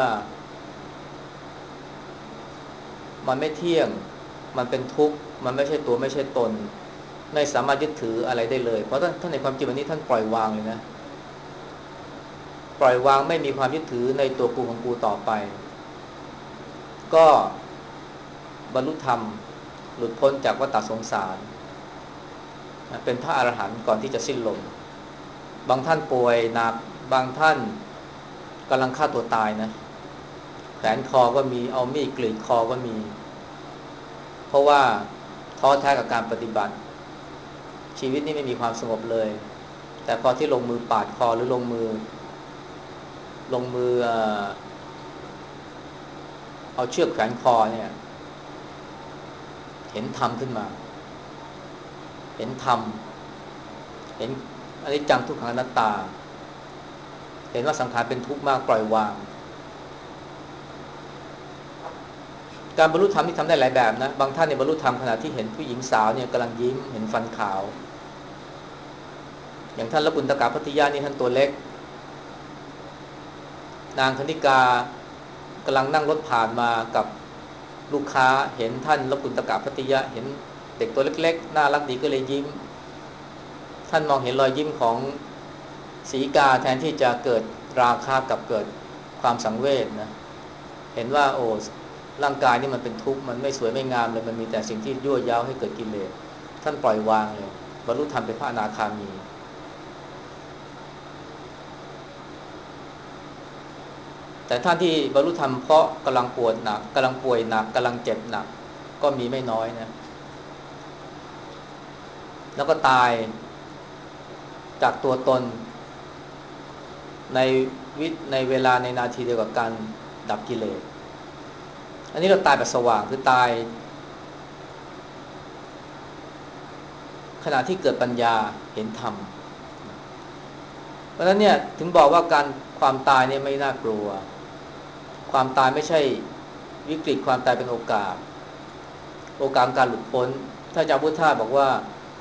มันไม่เที่ยงมันเป็นทุกข์มันไม่ใช่ตัวไม่ใช่ตนไม่สามารถยึดถืออะไรได้เลยเพราะท่านในความจริงวันนี้ท่านปล่อยวางเลยนะปล่อยวางไม่มีความยึดถือในตัวกูของกูต่อไปก็บรรลุธรรมหลุดพ้นจากวัฏสงสารเป็นพระอรหันต์ก่อนที่จะสิ้นลมบางท่านป่วยหนักบางท่านกำลังฆ่าตัวตายนะแขวนคอก็มีเอามีดกรีดคอก็มีเพราะว่าท้อแท้กับการปฏิบัติชีวิตนี้ไม่มีความสงบเลยแต่พอที่ลงมือปาดคอหรือลงมือเอาเชือกแขวนคอเนี่ยเห็นธรรมขึ้นมาเห็นธรรมเห็นอนิจจังทุกขังอนัตตาเห็นว่าสังขารเป็นทุกข์มากปล่อยวางการบรรลุธรรมที่ทำได้หลายแบบนะบางท่านเนี่ยบรรลุธรรมขณะที่เห็นผู้หญิงสาวเนี่ยกำลังยิ้มเห็นฟันขาวอย่างท่านละกุณตกะพัทยานี่ท่านตัวเล็กนางคณิกากำลังนั่งรถผ่านมากับลูกค้าเห็นท่านละกุณตกะพัทยาเห็นเด็กตัวเล็กๆน่ารักดีก็เลยยิ้มท่านมองเห็นรอยยิ้มของสีกาแทนที่จะเกิดราคะกับเกิดความสังเวชนะเห็นว่าโอ้ร่างกายนี่มันเป็นทุกข์มันไม่สวยไม่งามเลยมันมีแต่สิ่งที่ยั่วย้าวให้เกิดกิเลสท่านปล่อยวางเลยบรรลุธรรมเป็นพระอนาคามีแต่ท่านที่บรรลุธรรมเพราะกำลังปวดหนักกำลังป่วยหนักกำลังเจ็บหนักก็มีไม่น้อยนะแล้วก็ตายจากตัวตนในในเวลาในนาทีเดียวกับการดับกิเลสอันนี้เราตายแบบสว่างคือตายขณะที่เกิดปัญญาเห็นธรรมเพราะฉะนั้นเนี่ยถึงบอกว่าการความตายเนี่ยไม่น่ากลัวความตายไม่ใช่วิกฤตความตายเป็นโอกาสของการหลุดพ้นถ้าอาจารย์พุทธาบอกว่า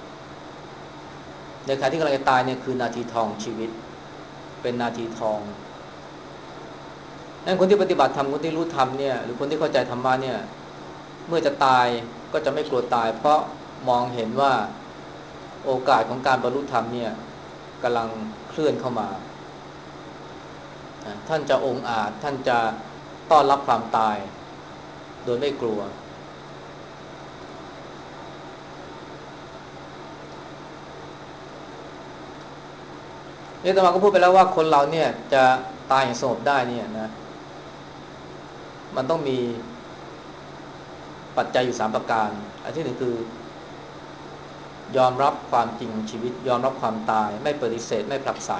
ในขณะที่กำลังจะตายเนี่ยคือนาทีทองชีวิตเป็นนาทีทองนั้นคนที่ปฏิบัติธรรมคนที่รู้ธรรมเนี่ยหรือคนที่เข้าใจธรรมะเนี่ยเมื่อจะตายก็จะไม่กลัวตายเพราะมองเห็นว่าโอกาสของการบรรลุธรรมเนี่ยกำลังเคลื่อนเข้ามาท่านจะองอาจท่านจะต้อนรับความตายโดยไม่กลัวนี่ตมาก็พูดไปแล้วว่าคนเราเนี่ยจะตายอย่างสงบได้เนี่ยนะมันต้องมีปัจจัยอยู่3ประการอันที่หนึ่งคือยอมรับความจริงของชีวิตยอมรับความตายไม่ปฏิเสธไม่ผลักไส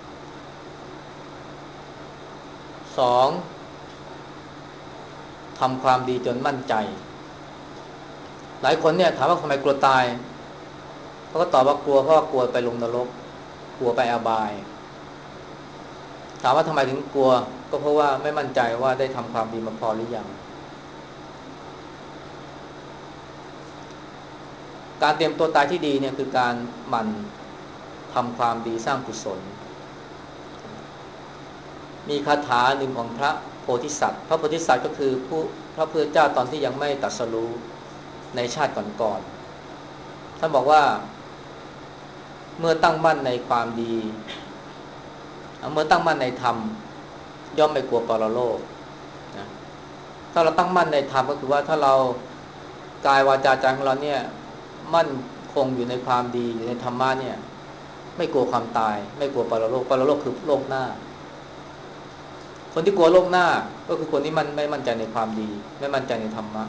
2ทำความดีจนมั่นใจหลายคนเนี่ยถามว่าทำไมกลัวตายเขาก็ตอบว่ากลัวเพราะว่ากลัวไปลงนรกกลัวไปอบายถามว่าทำไมถึงกลัวก็เพราะว่าไม่มั่นใจว่าได้ทำความดีมาพอหรือยังการเตรียมตัวตายที่ดีเนี่ยคือการหมั่นทำความดีสร้างกุศลมีคาถาหนึ่งของพระโพธิสัตว์พระโพธิสัตว์ก็คือพระพุทธเจ้าตอนที่ยังไม่ตรัสรู้ในชาติก่อนๆท่านบอกว่าเมื่อตั้งมั่นในความดีเมื่อตั้งมั่นในธรรมย่อมไม่กลัวปรโลกนะถ้าเราตั้งมั่นในธรรมก็คือว่าถ้าเรากายวาจาใจของเราเนี่ยมั่นคงอยู่ในความดีอยู่ในธรรมะเนี่ยไม่กลัวความตายไม่กลัวปรโลกปรโลกคือโลกหน้าคนที่กลัวโลกหน้าก็คือคนที่มันไม่มั่นใจในความดีไม่มั่นใจในธรรมะ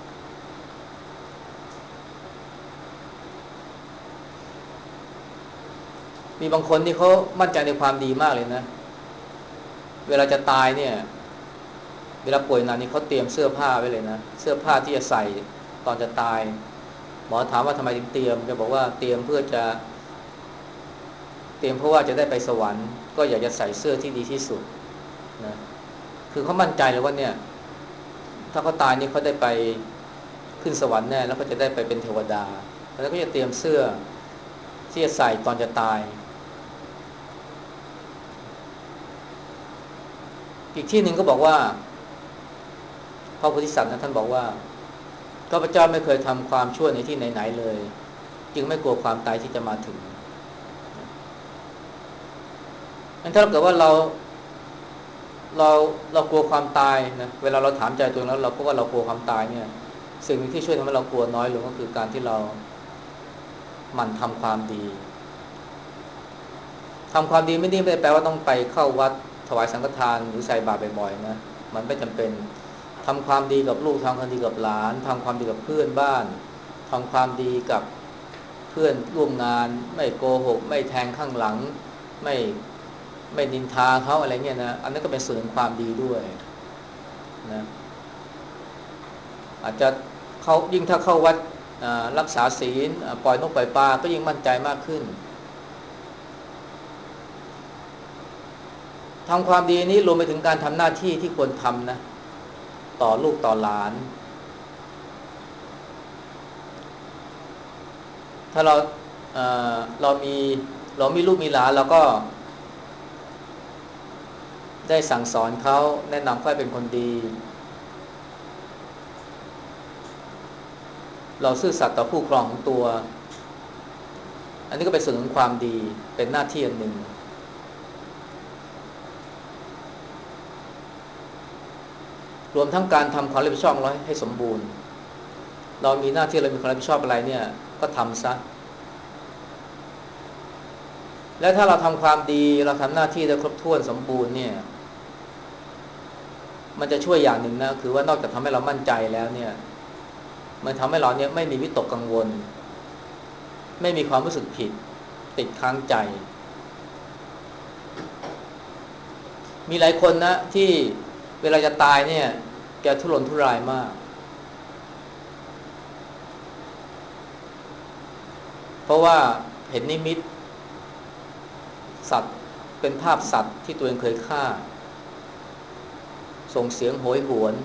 มีบางคนที่เขามั่นใจในความดีมากเลยนะเวลาจะตายเนี่ยเวลาป่วยนานนี่เขาเตรียมเสื้อผ้าไว้เลยนะเสื้อผ้าที่จะใส่ตอนจะตายหมอถามว่าทำไมถึงเตรียมแกบอกว่าเตรียมเพื่อจะเตรียมเพราะว่าจะได้ไปสวรรค์ก็อยากจะใส่เสื้อที่ดีที่สุดนะคือเขามั่นใจเลยว่าเนี่ยถ้าเขาตายนี่เขาได้ไปขึ้นสวรรค์แน่แล้วก็จะได้ไปเป็นเทวดาแล้วก็จะเตรียมเสื้อที่จะใส่ตอนจะตายอีกที่หนึ่งก็บอกว่าพระโพธิสัตว์นะท่านบอกว่าข้าพเจ้าไม่เคยทำความชั่วในที่ไหนๆเลยจึงไม่กลัวความตายที่จะมาถึงงั้นถ้าเกิดว่าเราเรากลัวความตายนะเวลาเราถามใจตัวเองแล้วเราก็ว่าเรากลัวความตายเนี่ยสิ่งที่ช่วยทำให้เรากลัวน้อยลงก็คือการที่เราหมั่นทำความดีทำความดีไม่ได้แปลว่าต้องไปเข้าวัดถวายสังฆทานหรือใส่บาตรบ่อยๆนะมันไม่จำเป็นทำความดีกับลูกทำความดีกับหลานทำความดีกับเพื่อนบ้านทำความดีกับเพื่อนร่วมงานไม่โกหกไม่แทงข้างหลังไม่ไม่นินทาเขาอะไรเงี้ยนะอันนั้นก็เป็นส่วนของความดีด้วยนะอาจจะเขายิ่งถ้าเข้าวัดรักษาศีลปล่อยนกปล่อยปลาก็ยิ่งมั่นใจมากขึ้นทำความดีนี้รวมไปถึงการทำหน้าที่ที่ควรทำนะต่อลูกต่อหลานถ้าเอ่เรามีลูกมีหลานเราก็ได้สั่งสอนเขาแนะนำเขาให้เป็นคนดีเราซื่อสัตย์ต่อผู้ครองของตัวอันนี้ก็เป็นส่วนของความดีเป็นหน้าที่อันหนึ่งรวมทั้งการทำความรับผิดชอบของเราให้สมบูรณ์เรามีหน้าที่เรามีความรับผิดชอบอะไรเนี่ยก็ทำซะและถ้าเราทำความดีเราทำหน้าที่ได้ครบถ้วนสมบูรณ์เนี่ยมันจะช่วยอย่างหนึ่งนะคือว่านอกจากทำให้เรามั่นใจแล้วเนี่ยมันทำให้เราเนี่ยไม่มีวิตกกังวลไม่มีความรู้สึกผิดติดค้างใจมีหลายคนนะที่เวลาจะตายเนี่ยแกทุรนทุรายมากเพราะว่าเห็นนิมิตสัตว์เป็นภาพสัตว์ที่ตัวเองเคยฆ่าส่งเสียงโหยหวน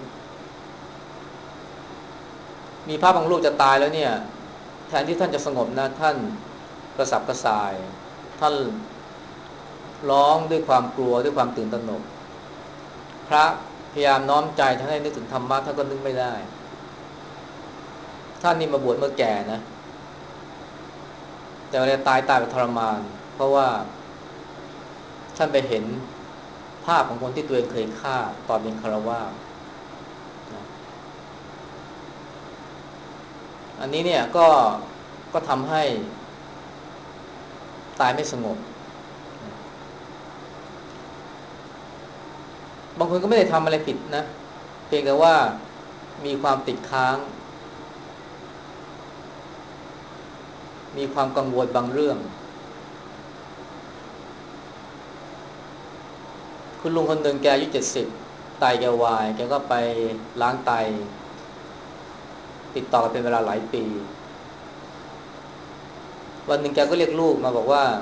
มีภาพบางลูกจะตายแล้วเนี่ยแทนที่ท่านจะสงบนะท่านกระสับกระส่ายท่านร้องด้วยความกลัวด้วยความตื่นตระหนกพระพยายามน้อมใจท่านให้นึกถึงธรรมะท่านก็นึกไม่ได้ท่านนี่มาบวชเมื่อแก่นะแต่เวลาตายแบบทรมานเพราะว่าท่านไปเห็นภาพของคนที่ตัวเองเคยฆ่าตอนเป็นฆราวาสนะอันนี้เนี่ยก็ทำให้ตายไม่สงบบางคนก็ไม่ได้ทำอะไรผิดนะเพียงแต่ว่ามีความติดค้างมีความกังวลบางเรื่องคุณลุงคนหนึ่งแกอายุ70ไตแกวายแกก็ไปล้างไตติดต่อกันเป็นเวลาหลายปีวันหนึ่งแกก็เรียกลูกมาบอกว่า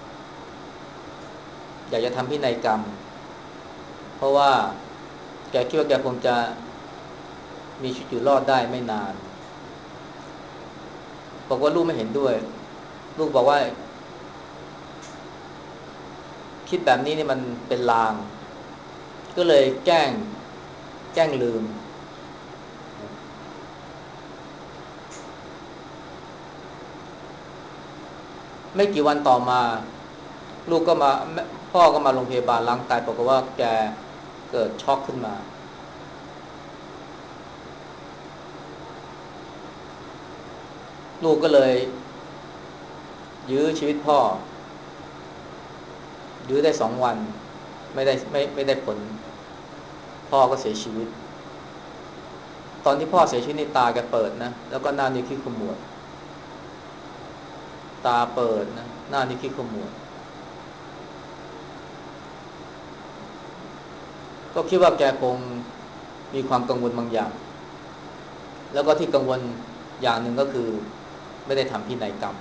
อยากจะทำพินัยกรรมเพราะว่าแกคิดว่าแกคงจะมีชีวิตอยู่รอดได้ไม่นานบอกว่าลูกไม่เห็นด้วยลูกบอกว่าคิดแบบนี้นี่มันเป็นลางก็เลยแกล้งลืมไม่กี่วันต่อมาลูกก็มาพ่อก็มาโรงพยาบาลล้างไตบอกว่าแกเกิดช็อกขึ้นมาลูกก็เลยยื้อชีวิตพ่อยื้อได้2 วันไม่ได้ผลพ่อก็เสียชีวิตตอนที่พ่อเสียชีวิตนี่ตาแกเปิดนะแล้วก็หน้านี่ขี้ขมวดตาเปิดนะหน้านี่ขี้ขมวดก็คิดว่าแกคงมีความกังวลบางอย่างแล้วก็ที่กังวลอย่างหนึ่งก็คือไม่ได้ทำพินัยกรรม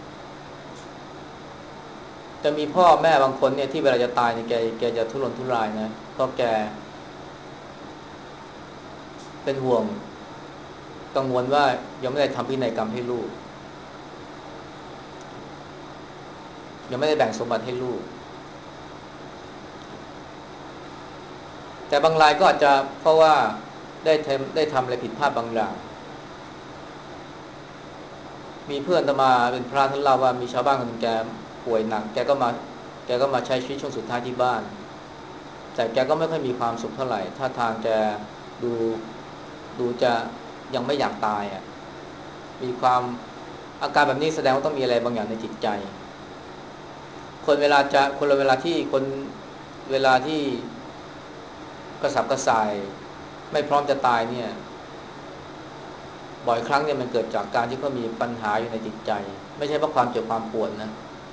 จะมีพ่อแม่บางคนเนี่ยที่เวลาจะตายเนี่ยแกจะทุรนทุรายนะเพราะแกเป็นห่วงกังวลว่ายังไม่ได้ทำพินัยกรรมให้ลูกยังไม่ได้แบ่งสมบัติให้ลูกแต่บางรายก็อาจจะเพราะว่าได้ทำอะไรผิดพลาดบางอย่างมีเพื่อนอาตมาเป็นพระท่านเล่าว่ามีชาวบ้านคนหนึ่งแกป่วยหนักแกก็มาใช้ชีวิตช่วงสุดท้ายที่บ้านแต่แกก็ไม่ค่อยมีความสุขเท่าไหร่ท่าทางแกดูดูจะยังไม่อยากตายอ่ะมีความอาการแบบนี้แสดงว่าต้องมีอะไรบางอย่างในจิตใจคนละเวลาที่คนเวลาที่กระสับกระส่ายไม่พร้อมจะตายเนี่ยบ่อยครั้งเนี่ยมันเกิดจากการที่เขามีปัญหาอยู่ในจิตใจไม่ใช่เพราะความเจ็บความปวดนะ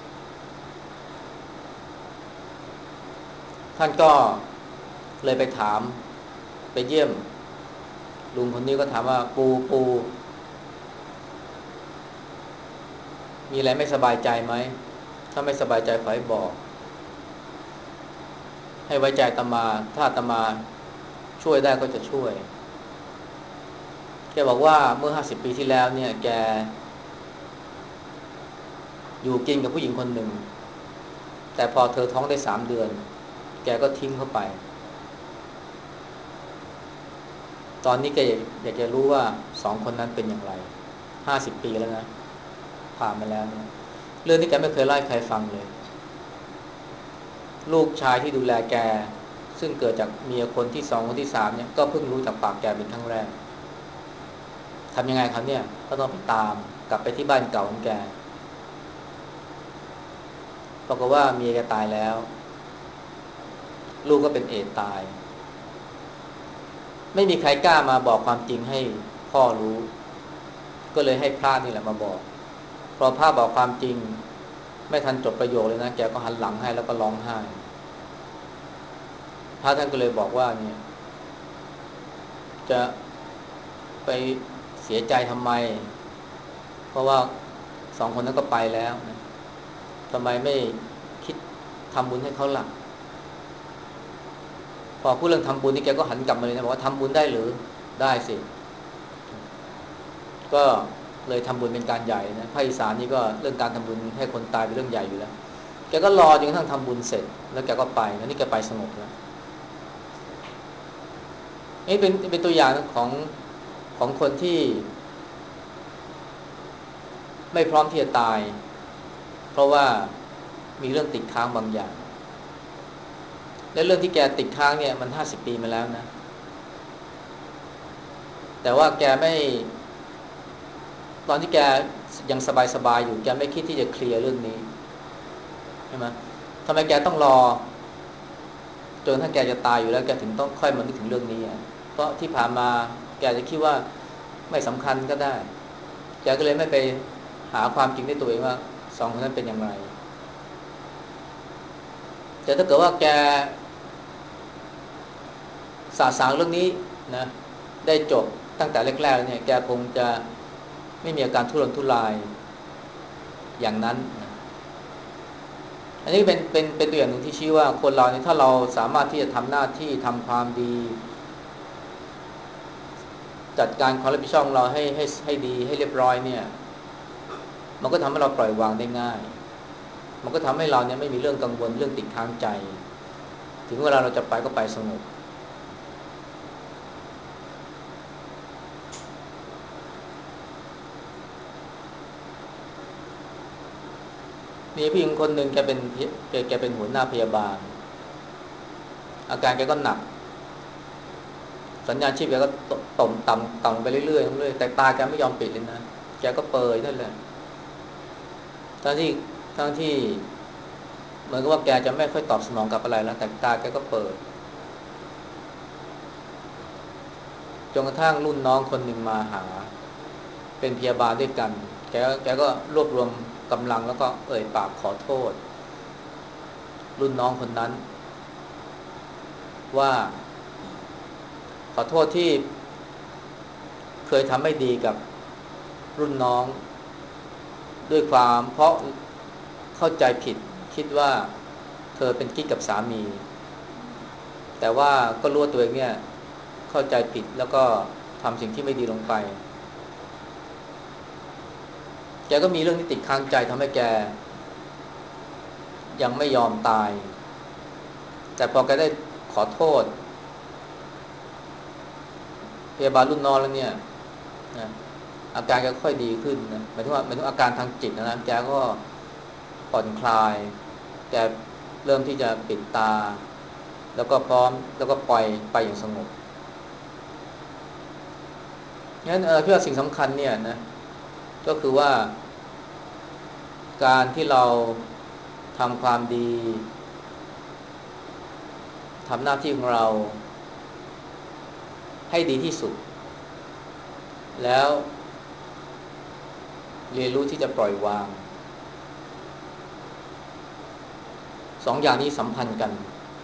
ท่านก็เลยไปถามไปเยี่ยมลุงคนนี้ก็ถามว่าปูมีอะไรไม่สบายใจไหมถ้าไม่สบายใจขอให้บอกให้ไว้ใจอาตมาถ้าอาตมาช่วยได้ก็จะช่วยแกบอกว่าเมื่อ50 ปีที่แล้วเนี่ยแกอยู่กินกับผู้หญิงคนหนึ่งแต่พอเธอท้องได้3 เดือนแกก็ทิ้งเข้าไปตอนนี้แกอยากจะรู้ว่า2 คนนั้นเป็นอย่างไร50 ปีแล้วนะผ่านมาแล้วเนี่ยเรื่องที่แกไม่เคยเล่าให้ใครฟังเลยลูกชายที่ดูแลแกซึ่งเกิดจากเมียคนที่ 2คนที่ 3เนี่ยก็เพิ่งรู้จากปากแกเป็นครั้งแรกทำยังไงครับเนี่ยก็ต้องไปตามกลับไปที่บ้านเก่าของแกปรากฏว่าเมียแกตายแล้วลูกก็เป็นเอดส์ตายไม่มีใครกล้ามาบอกความจริงให้พ่อรู้ก็เลยให้พระนี่แหละมาบอกพอพระบอกความจริงไม่ทันจบประโยคเลยนะแกก็หันหลังให้แล้วก็ร้องไห้พระท่านก็เลยบอกว่าเนี่ยจะไปเสียใจทำไมเพราะว่า2 คนนั้นก็ไปแล้วนะทำไมไม่คิดทำบุญให้เขาหลักพอพูดเรื่องทำบุญนี่แกก็หันกลับมาเลยนะบอกว่าทำบุญได้หรือได้สิก็เลยทำบุญเป็นการใหญ่นะภาคอีสานนี่ก็เรื่องการทำบุญให้คนตายเป็นเรื่องใหญ่อยู่แล้วแกก็รอจนกระทั่งทำบุญเสร็จแล้วแกก็ไปแล้วนี่แกไปสงบแล้วนี่เป็นตัวอย่างของคนที่ไม่พร้อมที่จะตายเพราะว่ามีเรื่องติดค้างบางอย่างและเรื่องที่แกติดค้างเนี่ยมัน50 ปีมาแล้วนะแต่ว่าแกไม่ตอนที่แกยังสบายๆอยู่แกไม่คิดที่จะเคลียร์เรื่องนี้ใช่ไหมทำไมแกต้องรอจนถ้าแกจะตายอยู่แล้วแกถึงต้องค่อยมานึกถึงเรื่องนี้อ่ะเพราะที่ผ่านมาแกจะคิดว่าไม่สำคัญก็ได้แกก็เลยไม่ไปหาความจริงด้วยตัวเองว่า2 คนนั้นเป็นอย่างไรแต่ถ้าเกิดว่าแกสาสางเรื่องนี้นะได้จบตั้งแต่แรกๆเนี่ยแกคงจะไม่มีอาการทุรนทุรายอย่างนั้นนะอันนี้เป็นตัวอย่างหนึ่งที่ชี้ว่าคนเราเนี่ยถ้าเราสามารถที่จะทำหน้าที่ทำความดีจัดการความรับผิดชอบของเราให้ดีให้เรียบร้อยเนี่ยมันก็ทำให้เราปล่อยวางได้ง่ายมันก็ทำให้เราเนี่ยไม่มีเรื่องกังวลเรื่องติดค้างใจถึงเวลาเราจะไปก็ไปสงบมีผู้หญิงคนหนึ่งแกเป็นหัวหน้าพยาบาลอาการแกก็หนักสัญญาณชีพแกก็ต่ำไปเรื่อยๆเรื่อยๆแต่ตาแกไม่ยอมปิดเลยนะแกก็เปิดนั่นแหละทั้งที่ทั้งที่เหมือนกับว่าแกจะไม่ค่อยตอบสนองกับอะไรแล้วแต่ตาแกก็เปิดจนกระทั่งรุ่นน้องคนหนึ่งมาหาเป็นพยาบาลด้วยกันแกก็รวบรวมกำลังแล้วก็เอ่ยปากขอโทษรุ่นน้องคนนั้นว่าขอโทษที่เคยทำไม่ดีกับรุ่นน้องด้วยความเพราะเข้าใจผิดคิดว่าเธอเป็นกิ๊กกับสามีแต่ว่าก็รู้ว่าตัวเองเนี่ยเข้าใจผิดแล้วก็ทำสิ่งที่ไม่ดีลงไปแกก็มีเรื่องที่ติดค้างใจทำให้แกยังไม่ยอมตายแต่พอแกได้ขอโทษพยาบาลรุ่นน้องแล้วเนี่ยนะอาการแกค่อยดีขึ้นนะหมายถึงอาการทางจิตนะแกก็ผ่อนคลายแกเริ่มที่จะปิดตาแล้วก็พร้อมแล้วก็ปล่อยไปอย่างสงบงั้นพี่ว่าสิ่งสำคัญเนี่ยนะก็คือว่าการที่เราทำความดีทำหน้าที่ของเราให้ดีที่สุดแล้วเรียนรู้ที่จะปล่อยวางสองอย่างนี้สัมพันธ์กัน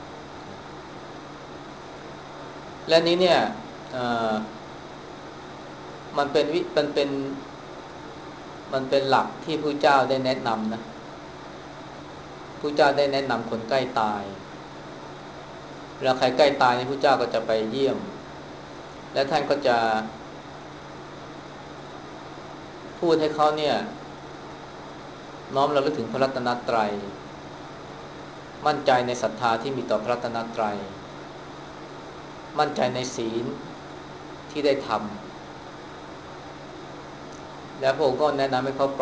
และนี้เนี่ยเอ่อมันเป็นวิมันเป็นมันเป็นหลักที่พระเจ้าได้แนะนำนะพระเจ้าได้แนะนำคนใกล้ตายเวลาใครใกล้ตายนี่พระเจ้าก็จะไปเยี่ยมและท่านก็จะพูดให้เขาเนี่ยน้อมระลึกถึงพระรัตนตรัยมั่นใจในศรัทธาที่มีต่อพระรัตนตรัยมั่นใจในศีลที่ได้ทำและพระองค์ก็แนะนำให้เขา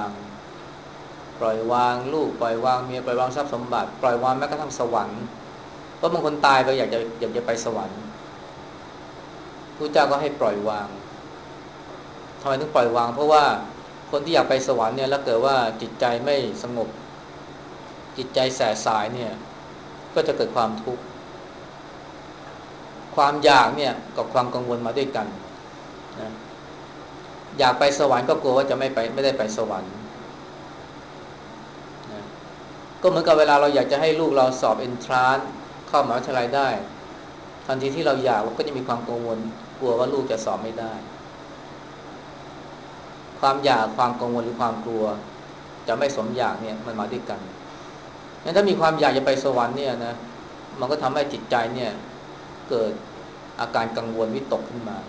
ปล่อยวางลูกปล่อยวางเมียปล่อยวางทรัพย์สมบัติปล่อยวางแม้กระทั่งสวรรค์เพราะบางคนตายไปอยากจะไปสวรรค์พระเจ้าก็ให้ปล่อยวางทำไมถึงปล่อยวางเพราะว่าคนที่อยากไปสวรรค์เนี่ยแล้วเกิดว่าจิตใจไม่สงบจิตใจแสสายเนี่ยก็จะเกิดความทุกข์ความอยากเนี่ยกับความกังวลมาด้วยกันนะอยากไปสวรรค์ก็กลัวว่าจะไม่ได้ไปสวรรค์นะก็เหมือนกับเวลาเราอยากจะให้ลูกเราสอบเอนทรานซ์เข้ามหาวิทยาลัยได้ทันทีที่เราอยากเราก็จะมีความกังวลกลัวว่าลูกจะสอบไม่ได้ความอยากความกังวลหรือความกลัวจะไม่สมอยากเนี่ยมันมาด้วยกันงั้นถ้ามีความอยากจะไปสวรรค์เนี่ยนะมันก็ทำให้จิตใจเนี่ยเกิดอาการกังวลวิตกขึ้นมา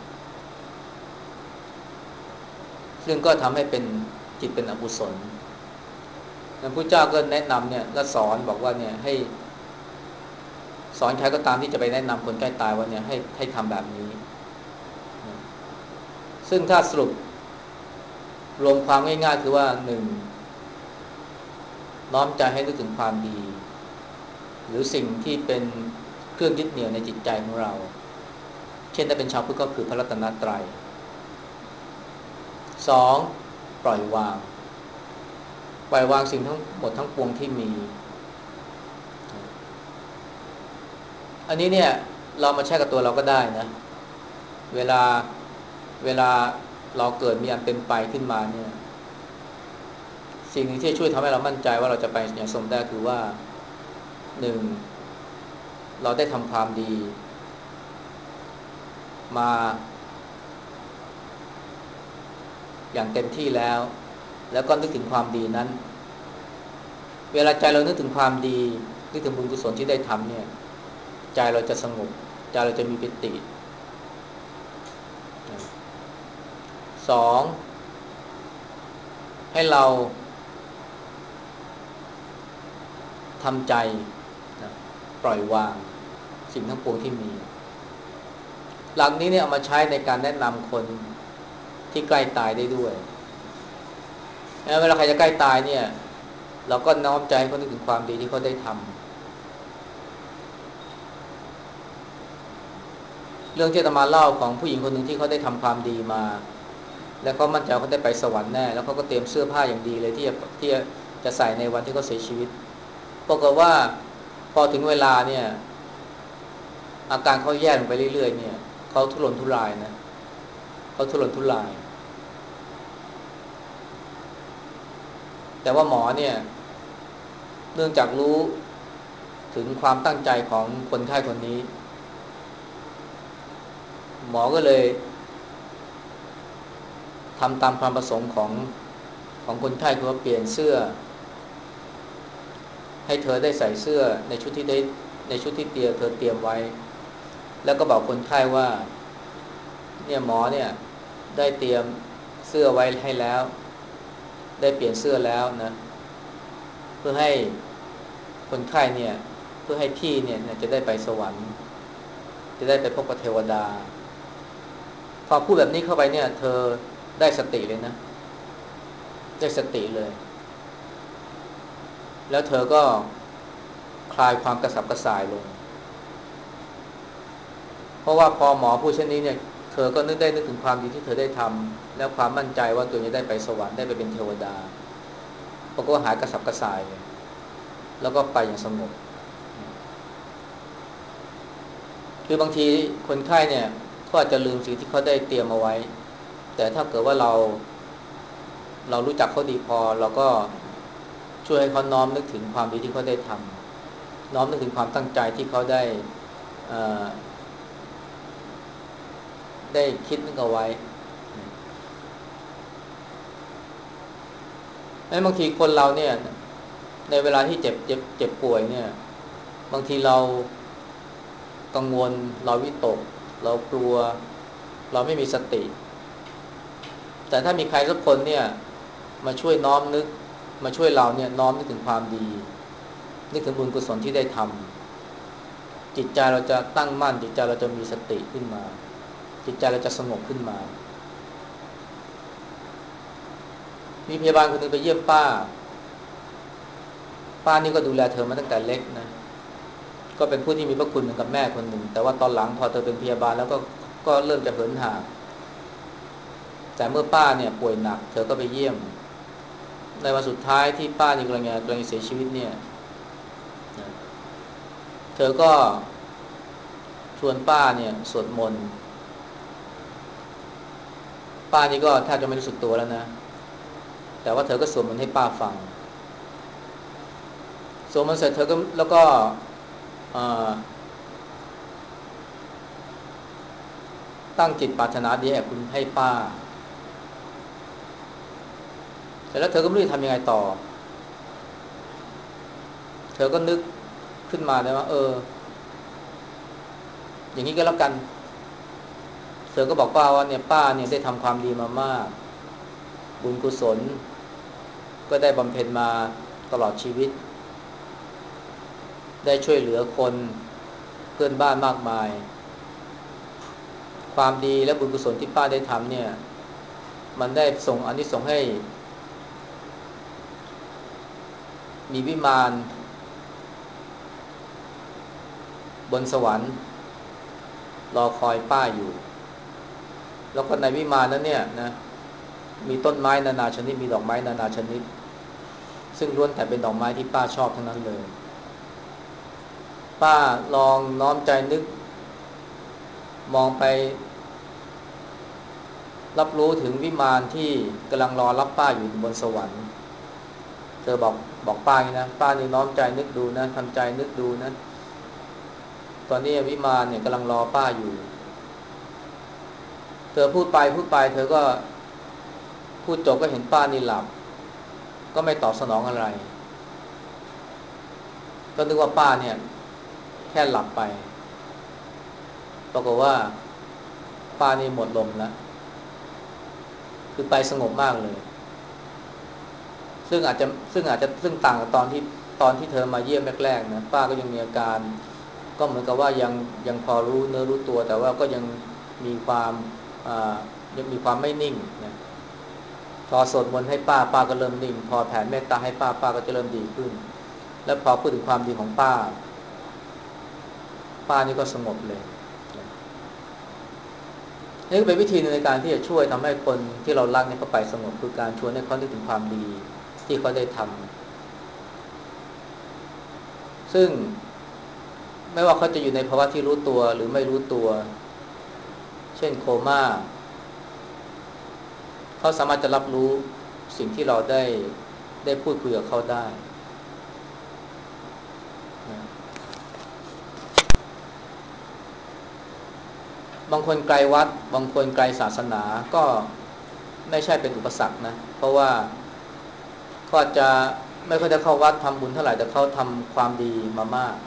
ซึ่งก็ทำให้เป็นจิตเป็นอกุศลพระพุทธเจ้าก็แนะนำเนี่ยก็สอนบอกว่าเนี่ยให้สอนใครก็ตามที่จะไปแนะนำคนใกล้ตายว่าเนี่ยให้ทำแบบนี้ซึ่งถ้าสรุปรวมความง่ายๆคือว่าหนึ่งน้อมใจให้นึกถึงความดีหรือสิ่งที่เป็นเครื่องยึดเหนี่ยวในจิตใจของเราเช่นถ้าเป็นชาวพุทธก็คือพระรัตนตรัยสองปล่อยวางสิ่งทั้งหมดทั้งปวงที่มีอันนี้เนี่ยเรามาใช้กับตัวเราก็ได้นะเวลาเวลาเราเกิดมีอันเป็นไปขึ้นมาเนี่ยสิ่งที่จะช่วยทำให้เรามั่นใจว่าเราจะไปอย่างสมได้คือว่าหนึ่งเราได้ทำความดีมาอย่างเต็มที่แล้วก็นึกถึงความดีนั้นเวลาใจเรานึกถึงความดีนึกถึงบุญกุศลที่ได้ทำเนี่ยใจเราจะสงบใจเราจะมีปิติสองพให้เราทำใจนะปล่อยวางสิ่งทั้งปวงที่มีหลักนี้เนี่ยเอามาใช้ในการแนะนำคนที่ใกล้ตายได้ด้วยเวลาใครจะใกล้ตายเนี่ยเราก็น้อมใจเขานึกถึงความดีที่เขาได้ทำเรื่องที่อาตมาเล่าของผู้หญิงคนหนึ่งที่เขาได้ทำความดีมาแล้วเขามั่นใจเขาได้ไปสวรรค์แน่แล้วเขาก็เตรียมเสื้อผ้าอย่างดีเลยที่จะใส่ในวันที่เขาเสียชีวิตปรากฏว่าพอถึงเวลาเนี่ยอาการเขาแย่ลงไปเรื่อยๆเนี่ยเขาทุรนทุรายนะเขาทุรนทุรายแต่ว่าหมอเนี่ยเนื่องจากรู้ถึงความตั้งใจของคนไข้คนนี้หมอก็เลยทำตามความประสงค์ของคนไข้คือว่าเปลี่ยนเสื้อให้เธอได้ใส่เสื้อในชุดที่ได้ในชุดที่เธอเตรียมไว้แล้วก็บอกคนไข้ว่าเนี่ยหมอเนี่ยได้เตรียมเสื้อไว้ให้แล้วได้เปลี่ยนเสื้อแล้วนะเพื่อให้คนไข้เนี่ยเพื่อให้พี่เนี่ยจะได้ไปสวรรค์จะได้ไปพบกับเทวดาพอพูดแบบนี้เข้าไปเนี่ยเธอได้สติเลยนะได้สติเลยแล้วเธอก็คลายความกระสับกระส่ายลงเพราะว่าพอหมอพูดเช่นนี้เนี่ยเธอก็นึกถึงความดีที่เธอได้ทำแล้วความมั่นใจว่าตัวนี้ได้ไปสวรรค์ได้ไปเป็นเทวดาปรากฏว่าหายกระสับกระส่ายเลยแล้วก็ไปอย่างสงบคือบางทีคนไข้เนี่ยก็อาจจะลืมสิ่งที่เขาได้เตรียมเอาไว้แต่ถ้าเกิดว่าเรารู้จักเขาดีพอเราก็ช่วยให้เขาน้อมนึกถึงความดีที่เขาได้ทำน้อมนึกถึงความตั้งใจที่เขาเอ่อได้คิดนึกเอาไว้แล้วบางทีคนเราเนี่ยในเวลาที่เจ็บป่วยเนี่ยบางทีเรากังวลเราวิตกเรากลัวเราไม่มีสติแต่ถ้ามีใครสักคนเนี่ยมาช่วยน้อมนึกมาช่วยเราเนี่ยน้อมนึกถึงความดีนึกถึงบุญกุศลที่ได้ทำจิตใจเราจะตั้งมั่นจิตใจเราจะมีสติขึ้นมาจิตใจเราจะสงบขึ้นมามีพยาบาลคนหนึ่งไปเยี่ยมป้านี่ก็ดูแลเธอมาตั้งแต่เล็กนะก็เป็นผู้ที่มีพระคุณเหมือนกับแม่คนหนึ่งแต่ว่าตอนหลังพอเธอเป็นพยาบาลแล้วก็เริ่มจะเหินห่างแต่เมื่อป้าเนี่ยป่วยหนักเธอก็ไปเยี่ยมในวันสุดท้ายที่ป้านี่กำลังเสียชีวิตเนี่ยเธอก็ชวนป้าเนี่ยสวดมนต์ป้านี่ก็แทบจะไม่รู้สึกตัวแล้วนะแต่ว่าเธอก็สวดมนต์ให้ป้าฟังสวดมนต์เสร็จเธอก็แล้วก็เอ่อตั้งจิตปรารถนาดีให้ป้าเสร็จแล้วเธอก็ไม่รู้จะทำยังไงต่อเธอก็นึกขึ้นมาเลยว่าอย่างนี้ก็แล้วกันเธอก็บอกป้าว่าเนี่ยป้าเนี่ยได้ทำความดีมามากบุญกุศลก็ได้บำเพ็ญมาตลอดชีวิตได้ช่วยเหลือคนเพื่อนบ้านมากมายความดีและบุญกุศลที่ป้าได้ทำเนี่ยมันได้ส่งอานิสงส์ให้มีวิมานบนสวรรค์รอคอยป้าอยู่แล้วก็ในวิมานนั้นเนี่ยนะมีต้นไม้นานาชนิดมีดอกไม้นานาชนิดซึ่งล้วนแต่เป็นดอกไม้ที่ป้าชอบทั้งนั้นเลยป้าลองน้อมใจนึกมองไปรับรู้ถึงวิมานที่กำลังรอรับป้าอยู่บนสวรรค์เธอบอกป้าอย่างนี้นะป้านี่น้อมใจนึกดูนะทำใจนึกดูนะตอนนี้วิมานเนี่ยกำลังรอป้าอยู่เธอพูดไปเธอก็พูดจบก็เห็นป้านี่หลับก็ไม่ตอบสนองอะไรก็นึกว่าป้าเนี่ยแค่หลับไปปรากฏว่าป้านี่หมดลมแล้วคือไปสงบมากเลยซึ่งต่างกับตอนที่เธอมาเยี่ยมแรกๆนะป้าก็ยังมีอาการก็เหมือนกับว่ายังพอรู้เนื้อรู้ตัวแต่ว่าก็ยังมีความอ่ายังมีความไม่นิ่งนะพอสวดมนต์ให้ป้าก็เริ่มนิ่งพอแผ่เมตตาให้ป้าก็จะเริ่มดีขึ้นแล้วพอพูดถึงความดีของป้านี่ก็สงบเลยนี่ก็เป็นวิธีนึงในการที่จะช่วยทำให้คนที่เรารักเนี่ยเขาไปสงบคือการชวนให้เขานึกถึงความดีที่เขาได้ทำซึ่งไม่ว่าเขาจะอยู่ในภาวะที่รู้ตัวหรือไม่รู้ตัวเช่นโคม่าเขาสามารถจะรับรู้สิ่งที่เราได้พูดคุยกับเขาได้นะบางคนไกลวัดบางคนไกลศาสนาก็ไม่ใช่เป็นอุปสรรคนะเพราะว่าก็จะไม่ค่อยได้เข้าวัดทำบุญเท่าไหร่แต่เขาทำความดีมามาก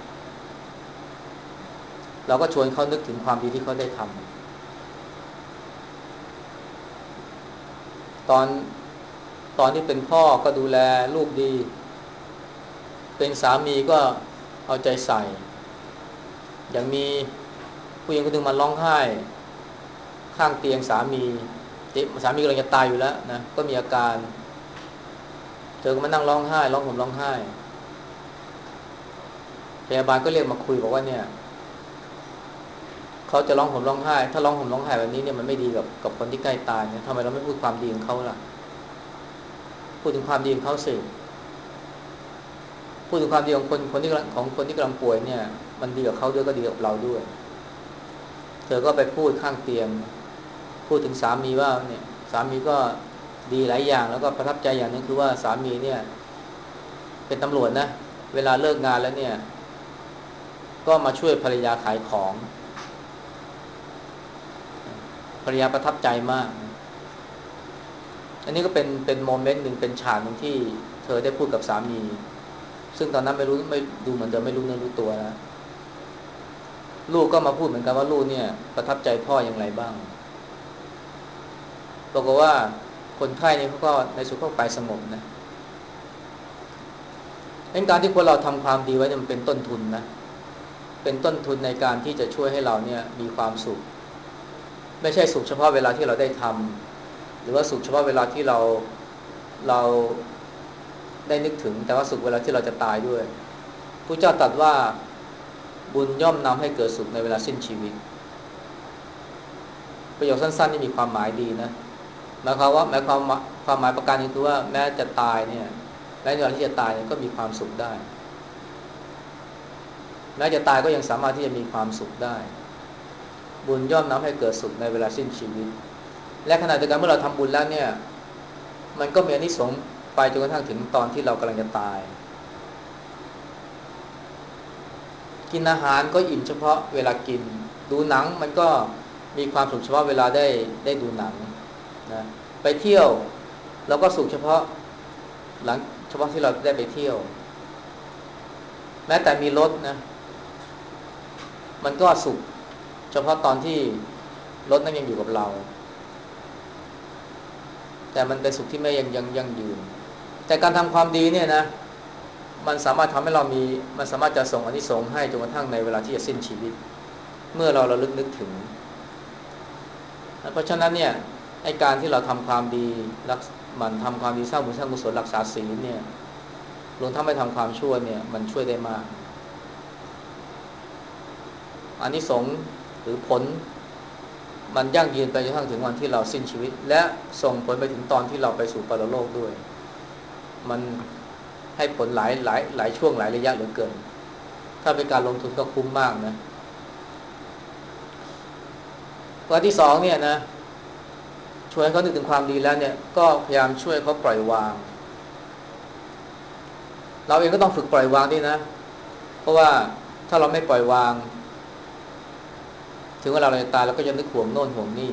เราก็ชวนเขานึกถึงความดีที่เขาได้ทำตอนที่เป็นพ่อก็ดูแลลูกดีเป็นสามีก็เอาใจใส่อย่างมีผู้หญิงคนหนึ่งมาร้องไห้ข้างเตียงสามีกำลังจะตายอยู่แล้วนะก็มีอาการเธอก็มานั่งร้องไห้ร้องห่มร้องไห้พยาบาลก็เรียกมาคุยบอกว่าเนี่ยเขาจะร้องห่มร้องไห้ถ้าร้องห่มร้องไห้แบบนี้เนี่ยมันไม่ดีกับคนที่ใกล้ตายเนี่ยทำไมเราไม่พูดความดีของเขาล่ะพูดถึงความดีของเขาสิพูดถึงความดีของคนที่กำลังป่วยเนี่ยมันดีกับเขาด้วยก็ดีกับเราด้วยเธอก็ไปพูดข้างเตียงพูดถึงสามีว่าเนี่ยสามีก็ดีหลายอย่างแล้วก็ประทับใจอย่างนึงคือว่าสามีเนี่ยเป็นตำรวจนะเวลาเลิกงานแล้วเนี่ยก็มาช่วยภรรยาขายของภรรยาประทับใจมากอันนี้ก็เป็นโมเมนต์หนึ่งเป็นฉากหนึ่งที่เธอได้พูดกับสามีซึ่งตอนนั้นไม่ดูเหมือนจะไม่รู้เนื้อรู้ตัวนะลูกก็มาพูดเหมือนกันว่าลูกเนี่ยประทับใจพ่ออย่างไรบ้างบอกว่าคนไข้นี่เขาก็ในสุขเขาไปสงบนะการที่คนเราทำความดีไว้เนี่ยมันเป็นต้นทุนนะเป็นต้นทุนในการที่จะช่วยให้เราเนี่ยมีความสุขไม่ใช่สุขเฉพาะเวลาที่เราได้ทำหรือว่าสุขเฉพาะเวลาที่เราได้นึกถึงแต่ว่าสุขเวลาที่เราจะตายด้วยพระเจ้าตรัสว่าบุญย่อมนำให้เกิดสุขในเวลาสิ้นชีวิตประโยคสั้นๆนี่มีความหมายดีนะหมายความว่าความหมายประการนึงคือว่าแม้จะตายเนี่ยแม้ในเวลาที่จะตายเนี่ยก็มีความสุขได้แม้จะตายก็ยังสามารถที่จะมีความสุขได้บุญย่อมนำให้เกิดสุขในเวลาสิ้นชีวิตและขณะเดียวกันเมื่อเราทำบุญแล้วเนี่ยมันก็มีอานิสงส์ไปจนกระทั่งถึงตอนที่เรากำลังจะตายกินอาหารก็อิ่มเฉพาะเวลากินดูหนังมันก็มีความสุขเฉพาะเวลาได้ดูหนังนะไปเที่ยวเราก็สุขเฉพาะหลังเฉพาะที่เราได้ไปเที่ยวแม้แต่มีรถนะมันก็สุขเฉพาะตอนที่รถนั้นยังอยู่กับเราแต่มันเป็นสุขที่ไม่ยังยืนแต่การทำความดีเนี่ยนะมันสามารถทำให้เรามีมันสามารถจะส่งอานิสงส์ให้จนกระทั่งในเวลาที่จะสิ้นชีวิตเมื่อเราระลึกนึกถึงเพราะฉะนั้นเนี่ยไอ้การที่เราทำความดีรักมันทำความดีสร้างบุญสร้างกุศลรักษาศีลเนี่ยรวมทั้งไม่ทำความชั่วเนี่ยมันช่วยได้มากอานิสงส์หรือผลมันยั่งยืนไปจนกระทั่งถึงวันที่เราสิ้นชีวิตและส่งผลไปถึงตอนที่เราไปสู่ปรโลกด้วยมันให้ผลหลายช่วงหลายระยะเหลือเกินถ้าเป็นการลงทุนก็คุ้มมากนะข้อที่สองเนี่ยนะช่วยเขานึกถึงความดีแล้วเนี่ยก็พยายามช่วยเขาปล่อยวางเราเองก็ต้องฝึกปล่อยวางด้วยนะเพราะว่าถ้าเราไม่ปล่อยวางถึงเวลาเราจะตายเราก็จะนึกห่วงโน่นห่วงนี่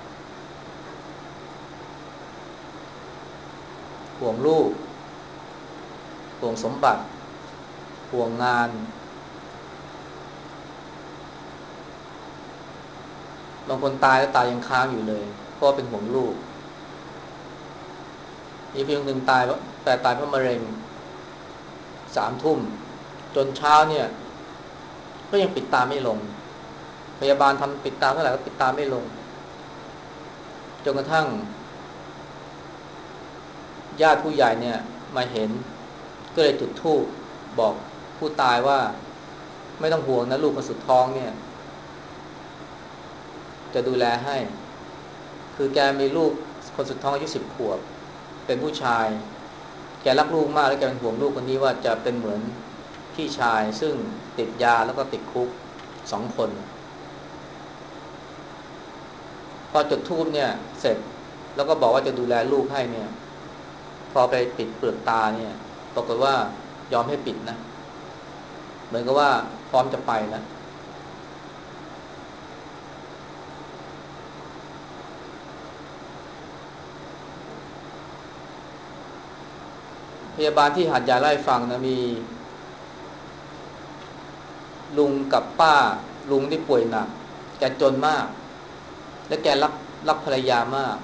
ห่วงลูกห่วงสมบัติห่วงงานบางคนตายแล้วตายยังค้างอยู่เลยเพราะเป็นห่วงลูกมีเพียงหนึ่งตายฟนตายเพราะมะเร็ง3 ทุ่มจนเช้าเนี่ยก็ยังปิดตาไม่ลงพยาบาลทำปิดตาเท่าไหร่ก็ปิดตาไม่ลงจนกระทั่งญาติผู้ใหญ่เนี่ยมาเห็นก็เลยจุดธูปบอกผู้ตายว่าไม่ต้องห่วงนะลูกคนสุดท้องเนี่ยจะดูแลให้คือแกมีลูกคนสุดท้องอายุ10 ขวบเป็นผู้ชายแกรักลูกมากและแกเป็นห่วงลูกคนนี้ว่าจะเป็นเหมือนพี่ชายซึ่งติดยาแล้วก็ติดคุก2 คนพอจุดธูปเนี่ยเสร็จแล้วก็บอกว่าจะดูแลลูกให้เนี่ยพอไปปิดเปลือกตาเนี่ยปรากฏว่ายอมให้ปิดนะเหมือนกับว่าพร้อมจะไปนะพยาบาลที่หาดใหญ่เล่าให้ฟังนะมีลุงกับป้าลุงที่ป่วยหนักแกจนมากและแกรักภรรยามาก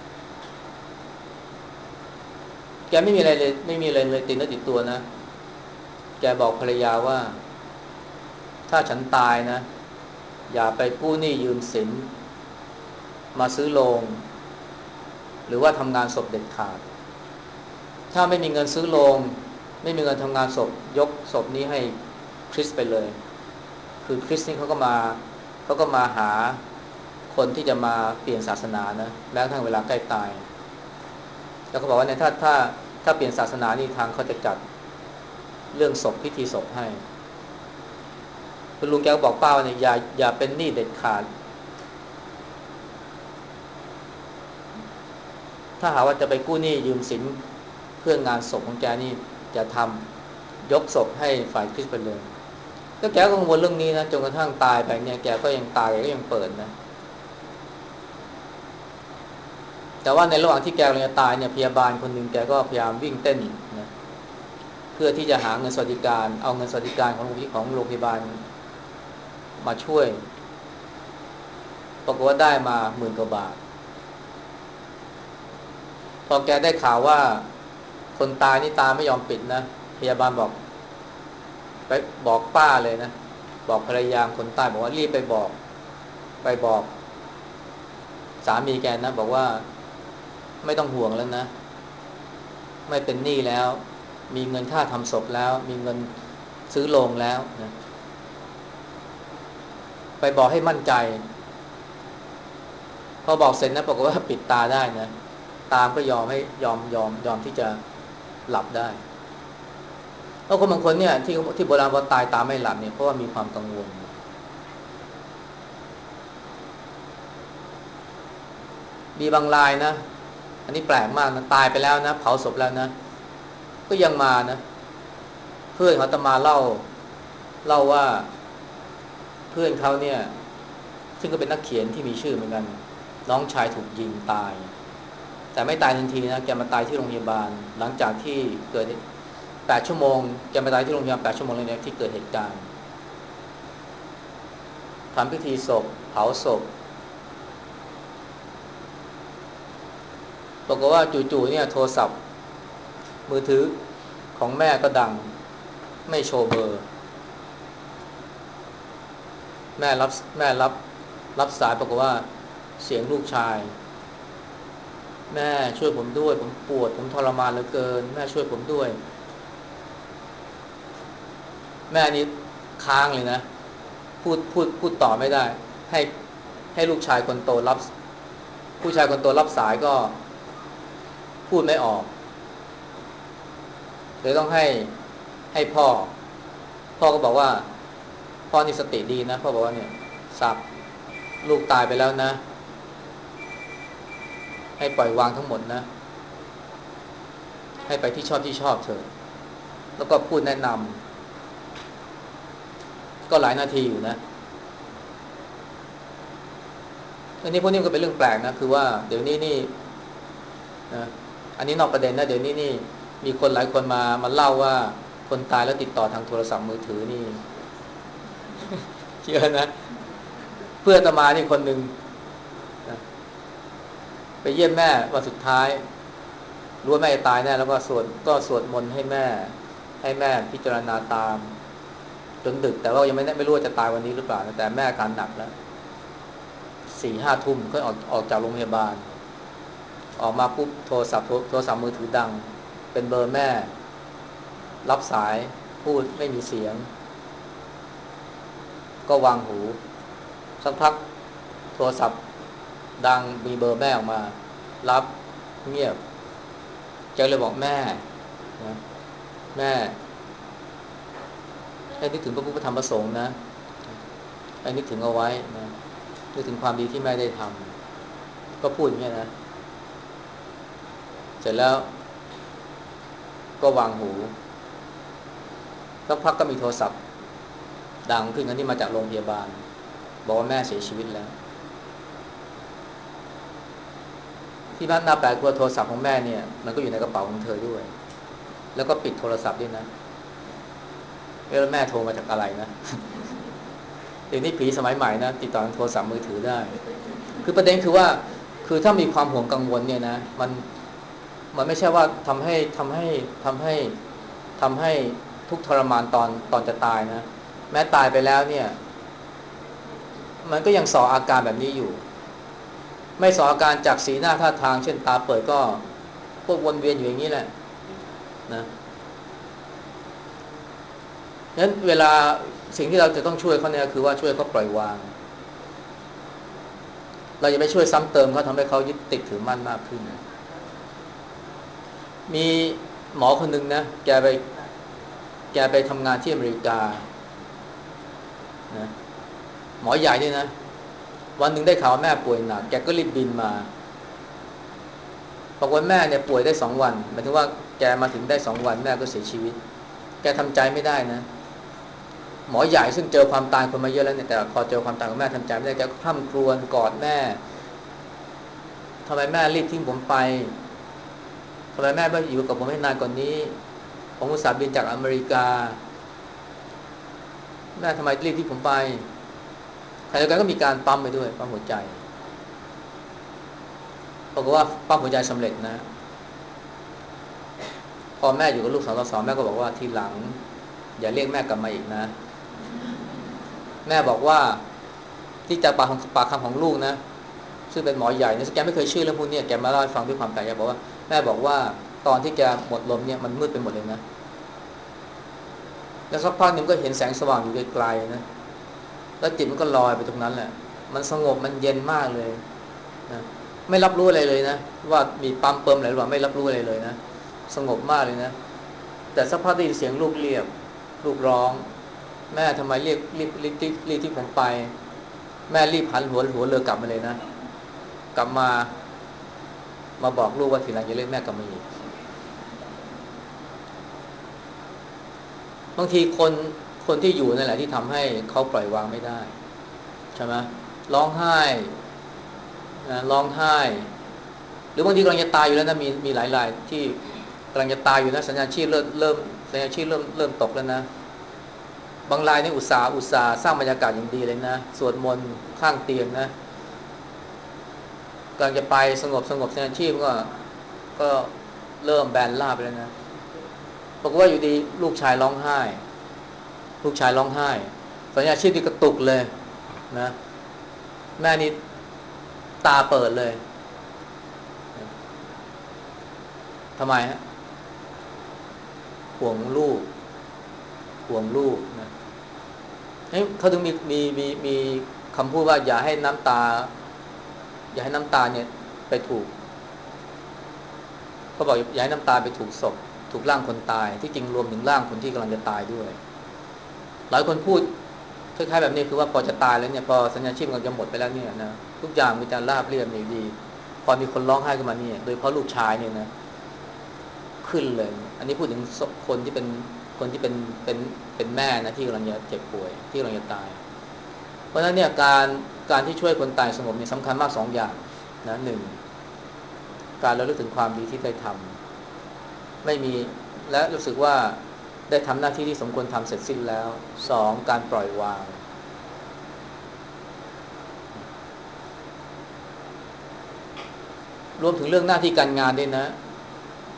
แกไม่มีอะไรเลยไม่มีอะไรเลยติดเนื้อติดตัวนะแกบอกภรรยาว่าถ้าฉันตายนะอย่าไปกู้หนี้ยืมสินมาซื้อโรงหรือว่าทำงานศพเด็ดขาดถ้าไม่มีเงินซื้อโรงไม่มีเงินทำงานศพยกศพนี้ให้คริสไปเลยคือคริสนี่เขาก็มาหาคนที่จะมาเปลี่ยนศาสนานะแม้กระทั่งเวลาใกล้ตายแล้วก็บอกว่าเนี่ยถ้าเปลี่ยนศาสนานี่ทางเขาจะจัดเรื่องศพพิธีศพให้คุณลุงแกก็บอกป้าว่าเนี่ยอย่าเป็นหนี้เด็ดขาดถ้าหาว่าจะไปกู้หนี้ยืมสินเพื่องานศพของแกนี่จะทำยกศพให้ฝ่ายคริสต์ไปเลยแล้วแกก็กังวลเรื่องนี้นะจนกระทั่งตายไปเนี่ยแกก็ยังตายแกก็ยังเปิดนะแต่ว่าในระหว่างที่แกกำลังจะตายเนี่ยพยาบาลคนหนึ่งแกก็พยายามวิ่งเต้นนะเพื่อที่จะหาเงินสวัสดิการเอาเงินสวัสดิการของโรงพยาบาลมาช่วยปรากฏว่าได้มา10,000 กว่าบาทพอแกได้ข่าวว่าคนตายนี่ตาไม่ยอมปิดนะพยาบาลบอกไปบอกป้าเลยนะบอกภรรยาคนตายบอกว่ารีบไปบอกสามีแกนะบอกว่าไม่ต้องห่วงแล้วนะไม่เป็นหนี้แล้วมีเงินค่าทำศพแล้วมีเงินซื้อโรงแล้วนะไปบอกให้มั่นใจพอบอกเสร็จนะบอกว่าปิดตาได้นะตามก็ยอมให้ยอมที่จะหลับได้เพราะคนบางคนเนี่ยที่โบราณว่าตายตาไม่หลับเนี่ยเพราะว่ามีความกังวลมีบางรายนะอันนี้แปลกมากนะตายไปแล้วนะเผาศพแล้วนะก็ยังมานะเพื่อนเขาอาตมาเล่าว่าเพื่อนเขาเนี่ยซึ่งก็เป็นนักเขียนที่มีชื่อเหมือนกันน้องชายถูกยิงตายแต่ไม่ตายทันทีนะแกมาตายที่โรงพยาบาลหลังจากที่เกิด8 ชั่วโมงแกมาตายที่โรงพยาบาล8 ชั่วโมงเลยนะที่เกิดเหตุการณ์ทำพิธีศพเผาศพบอกว่าจู่ๆเนี่ยโทรศัพท์มือถือของแม่ก็ดังไม่โชว์เบอร์แม่รับสายบอกว่าเสียงลูกชายแม่ช่วยผมด้วยผมปวดผมทรมานเหลือเกินแม่ช่วยผมด้วยแม่นี้ค้างเลยนะพูดต่อไม่ได้ให้ให้ลูกชายคนโตรับผู้ชายคนโตรับสายก็พูดไม่ออกเลยต้องให้พ่อก็บอกว่าพ่อนี่สติดีนะพ่อบอกว่าเนี่ยสักลูกตายไปแล้วนะให้ปล่อยวางทั้งหมดนะให้ไปที่ชอบเถอะแล้วก็พูดแนะนำก็หลายนาทีอยู่นะอันนี้พวกนี้ก็เป็นเรื่องแปลกนะคือว่าเดี๋ยวนี้นี่นะอันนี้นอกประเด็นนะเดี๋ยวนี้นี่มีคนหลายคนมาเล่าว่าคนตายแล้วติดต่อทางโทรศัพท์มือถือนี่เชื่อนะเพื่อนอาตมานี่คนหนึ่งนะไปเยี่ยมแม่วันสุดท้ายรู้ว่าแม่จะตายแน่แล้วก็สวดมนต์ให้แม่พิจารณาตามจนดึกแต่ว่ายังไม่รู้ว่าจะตายวันนี้หรือเปล่าแต่แม่อาการหนักแล้ว4-5 ทุ่มก็ออกจากโรงพยาบาลออกมาปุ๊บโทรศัพท์มือถือดังเป็นเบอร์แม่รับสายพูดไม่มีเสียงก็วางหูสักพักโทรศัพท์ดังมีเบอร์แม่ออกมารับเงียบแกเลยบอกแม่นะแม่ให้นึกถึงพระพุทธพระธรรมพระสงฆ์นะให้นึกถึงเอาไว้นะนึกถึงความดีที่แม่ได้ทำก็พูดอย่างนี้นะเสร็จแล้วก็วางหูสักพักก็มีโทรศัพท์ดังขึ้นอันนี้มาจากโรงพยาบาลบอกว่าแม่เสียชีวิตแล้วที่น่าแปลกคือโทรศัพท์ของแม่เนี่ยมันก็อยู่ในกระเป๋าของเธอด้วยแล้วก็ปิดโทรศัพท์ด้วยนะแล้วแม่โทรมาจากอะไรนะเดี๋ยวนี้ผีสมัยใหม่นะติดต่อทางโทรศัพท์มือถือได้คือประเด็นคือว่าคือถ้ามีความห่วงกังวลเนี่ยนะมันไม่ใช่ว่าทำให้ทุกข์ทรมานตอนจะตายนะแม้ตายไปแล้วเนี่ยมันก็ยังส่ออาการแบบนี้อยู่ไม่ส่ออาการจากสีหน้าท่าทางเช่นตาเปิดก็พวกวนเวียนอยู่อย่างนี้แหละนะงั้นเวลาสิ่งที่เราจะต้องช่วยเขาเนี่ยคือว่าช่วยเขาปล่อยวางเราจะไม่ช่วยซ้ำเติมเขาทำให้เขายึดติดถือมั่นมากขึ้นมีหมอคนหนึ่งนะแกไปทำงานที่อเมริกานะหมอใหญ่นี่นะวันหนึ่งได้ข่าวว่าแม่ป่วยหนักแกก็รีบบินมาบอกว่าแม่เนี่ยป่วยได้2 วันหมายถึงว่าแกมาถึงได้2 วันแม่ก็เสียชีวิตแกทำใจไม่ได้นะหมอใหญ่ซึ่งเจอความตายคนมาเยอะแล้วเนี่ยแต่พอเจอความตายของแม่ทำใจไม่ได้แกก็คร่ำครวญกอดแม่ทำไมแม่รีบทิ้งผมไปทำไมแม่ไม่อยู่กับผมให้นานกว่านนี้ผมอุตส่าห์บินจากอเมริกาแม่ทำไมรีบทิ้งผมไปขณะเดียวกันก็มีการปั๊มไปด้วยปั๊มหัวใจบอกว่าปั๊มหัวใจสำเร็จนะพอแม่อยู่กับลูก2 ต่อ 2แม่ก็บอกว่าทีหลังอย่าเรียกแม่กลับมาอีกนะแม่บอกว่าที่จากปากคำของลูกนะซึ่งเป็นหมอใหญ่เนี่ยแกไม่เคยเชื่อเรื่องพวกนี้แกมาเล่าให้ฟังด้วยความแปลกใจบอกว่าแม่บอกว่าตอนที่แกหมดลมเนี่ยมันมืดไปหมดเลยนะแล้วสักพักหนึ่งก็เห็นแสงสว่างอยู่ไกลๆนะแล้วจิตมันก็ลอยไปตรงนั้นแหละมันสงบมันเย็นมากเลยนะไม่รับรู้อะไรเลยนะว่ามีปั๊มเปิมอะไรหรือเปล่าไม่รับรู้อะไรเลยนะสงบมากเลยนะแต่สักพักได้ยินเสียงลูกเรียกลูกร้องแม่ทำไมเรียกที่ผมไปแม่รีบหันหัวเรือกลับมาเลยนะกลับมาบอกลูกว่าทีหลังอย่าเรียกแม่กลับมาอีกบางทีคนที่อยู่นั่นแหละที่ทำให้เขาปล่อยวางไม่ได้ใช่ไหมร้องไห้นะร้องไห้หรือบางทีกำลังจะตายอยู่แล้วนะมีหลายรายที่กำลังจะตายอยู่นะสัญญาณชีพเริ่มสัญญาณชีพเริ่มตกแล้วนะบางรายนี่อุตส่าห์สร้างบรรยากาศอย่างดีเลยนะสวดมนต์ข้างเตียงนะกำลังจะไปสงบสัญญาณชีพก็เริ่มแบนราบไปแล้วนะบอกว่าอยู่ดีลูกชายร้องไห้ลูกชายร้องไห้สัญญาณชีพนี่กระตุกเลยนะแม่นี่ตาเปิดเลยทำไมฮะห่วงลูกห่วงลูกนะเขาถึงมีคำพูดว่าอย่าให้น้ำตาเนี่ยไปถูกเขาบอกอย่าให้น้ำตาไปถูกศพถูกร่างคนตายที่จริงรวมถึงร่างคนที่กำลังจะตายด้วยหลายคนพูดคล้ายๆแบบนี้คือว่าพอจะตายแล้วเนี่ยพอสัญญาณชีพมันจะหมดไปแล้วเนี่ยนะทุกอย่างมันจะราบเรียบดีพอมีคนร้องไห้ขึ้นมาเนี่ยโดยเฉพาะลูกชายเนี่ยนะขึ้นเลยอันนี้พูดถึงคนที่เป็นเป็นแม่นะที่กำลังจะเจ็บป่วยที่กำลังจะตายเพราะฉะนั้นเนี่ยการที่ช่วยคนตายสงบเนี่ยสำคัญมาก2 อย่างนะหนึ่งการระลึกถึงความดีที่ได้ทำไม่มีและรู้สึกว่าได้ทำหน้าที่ที่สมควรทำเสร็จสิ้นแล้ว2การปล่อยวางรวมถึงเรื่องหน้าที่การงานด้วยนะ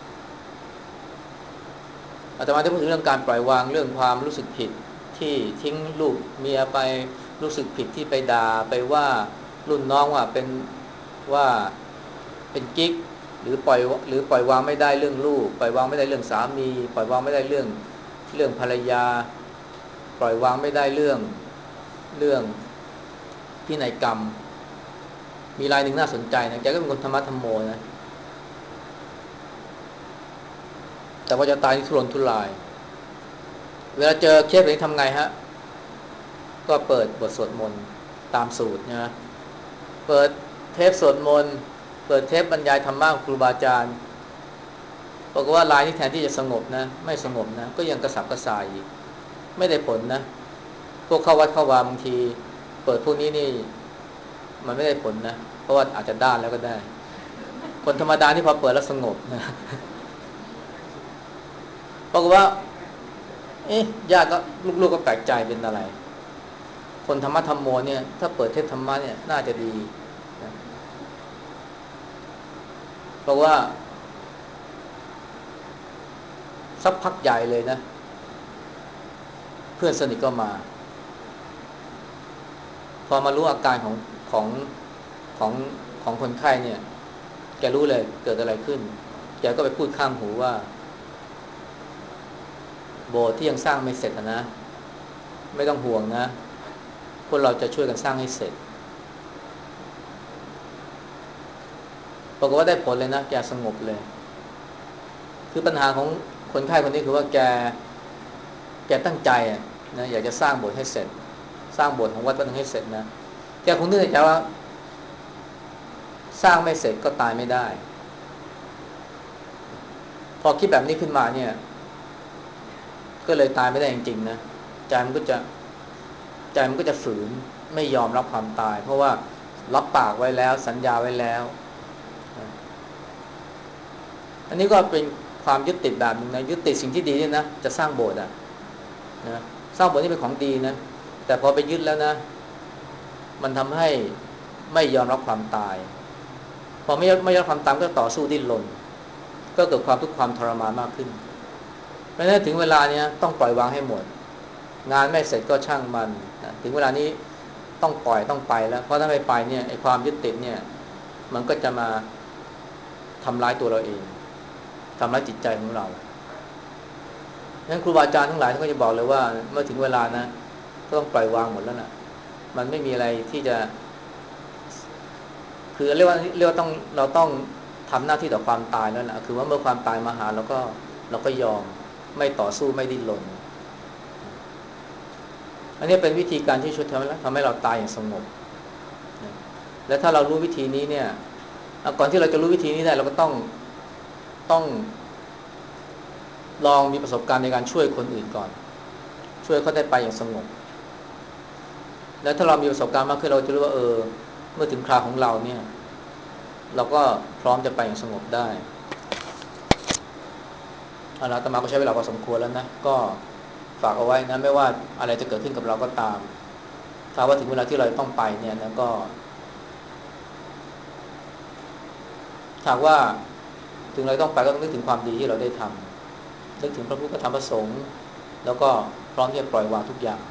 อาตมาได้พูดถึงเรื่องการปล่อยวางเรื่องความรู้สึกผิดที่ทิ้งลูกเมียไปรู้สึกผิดที่ไปด่าไปว่ารุ่นน้องว่าเป็นว่าเป็นกิ๊กหรือปล่อยวางไม่ได้เรื่องลูกปล่อยวางไม่ได้เรื่องสามีปล่อยวางไม่ได้เรื่องภรรยาปล่อยวางไม่ได้เรื่องพินัยกรรมมีรายหนึ่งน่าสนใจนะแกก็เป็นคนธรรมะธรรมโมนะแต่ว่าจะตายที่ทุรนทุรายเวลาเจอเคสแบบนี้ทำไงฮะก็เปิดบทสวดมนต์ตามสูตรนะเปิดเทปสวดมนต์เปิดเทปบรรยายธรรมะของครูบาอาจารย์บอกว่าลายที่แทนที่จะสงบนะไม่สงบนะก็ยังกระสับกระส่ายอีกไม่ได้ผลนะพวกเข้าวัดเข้าวาบางทีเปิดพวกนี้นี่มันไม่ได้ผลนะเพราะว่าอาจจะด้านแล้วก็ได้คนธรรมดาที่พอเปิดแล้วสงบนะบอกว่าเอ๊ะญาติก็ลูกๆก็แปลกใจเป็นอะไรคนธรรมะธรรมโมเนี่ยถ้าเปิดเทศธรรมะเนี่ยน่าจะดีนะเพราะว่าสักพักใหญ่เลยนะเพื่อนสนิทก็มาพอมารู้อาการของของของคนไข้เนี่ยแกรู้เลยเกิดอะไรขึ้นแกก็ไปพูดข้างหูว่าโบสถ์ที่ยังสร้างไม่เสร็จนะไม่ต้องห่วงนะพวกเราจะช่วยกันสร้างให้เสร็จปรากฏว่าได้ผลเลยนะแกสงบเลยคือปัญหาของคนไข้คนนี้คือว่าแกตั้งใจนะอยากจะสร้างโบสถ์ให้เสร็จสร้างโบสถ์ของวัดนึงให้เสร็จนะแกคงนึกในใจว่าสร้างไม่เสร็จก็ตายไม่ได้พอคิดแบบนี้ขึ้นมาเนี่ยก็เลยตายไม่ได้จริงๆนะใจมันก็จะใจมันก็จะฝืนไม่ยอมรับความตายเพราะว่ารับปากไว้แล้วสัญญาไว้แล้วอันนี้ก็เป็นความยึดติดแบบนึงนะยึดติดสิ่งที่ดีนี่นะจะสร้างโบสถ์นะสร้างโบสถ์นี่เป็นของดีนะแต่พอไปยึดแล้วนะมันทำให้ไม่ยอมรับความตายพอไม่ยอมรับความตายก็ต่อสู้ดิ้นรนก็เกิดความทุกข์ความทรมานมากขึ้นเพราะฉะนั้นถึงเวลาเนี้ยต้องปล่อยวางให้หมดงานไม่เสร็จก็ช่างมันนะถึงเวลานี้ต้องปล่อยต้องไปแล้วเพราะถ้าไม่ไปเนี่ยไอ้ความยึดติดเนี่ยมันก็จะมาทำร้ายตัวเราเองทำร้ายจิตใจของเรางั้นครูบาอาจารย์ทั้งหลายท่านก็จะบอกเลยว่าเมื่อถึงเวลานะก็ต้องปล่อยวางหมดแล้วนะมันไม่มีอะไรที่จะคือเรียกว่าเราต้องทำหน้าที่ต่อความตายแล้วนะคือว่าเมื่อความตายมาหาเราก็ยอมไม่ต่อสู้ไม่ดิ้นรนอันนี้เป็นวิธีการที่ช่วยทำให้เราตายอย่างสงบนะและถ้าเรารู้วิธีนี้เนี่ยก่อนที่เราจะรู้วิธีนี้ได้เราก็ต้องลองมีประสบการณ์ในการช่วยคนอื่นก่อนช่วยเขาได้ไปอย่างสงบแล้วถ้าเรามีประสบการณ์มากขึ้นเราจะรู้ว่าเมื่อถึงคราวของเราเนี่ยเราก็พร้อมจะไปอย่างสงบได้เอาละอาตมาก็ใช้เวลาพอสมควรแล้วนะก็ฝากเอาไว้นะไม่ว่าอะไรจะเกิดขึ้นกับเราก็ตามถ้าว่าถึงเวลาที่เราต้องไปเนี่ยนะก็ถามว่าถึงเราต้องไปก็ต้องนึกถึงความดีที่เราได้ทำนึกถึงพระพุทธพระธรรมพระสงฆ์แล้วก็พร้อมที่จะปล่อยวางทุกอย่าง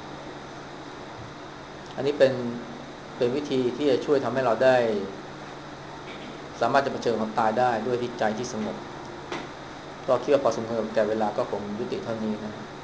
อันนี้เป็นวิธีที่จะช่วยทำให้เราได้สามารถจะเผชิญความตายได้ด้วยที่ใจที่สงบก็คิดว่าพอสมควรกับแก่เวลาก็คงยุติเท่านี้นะ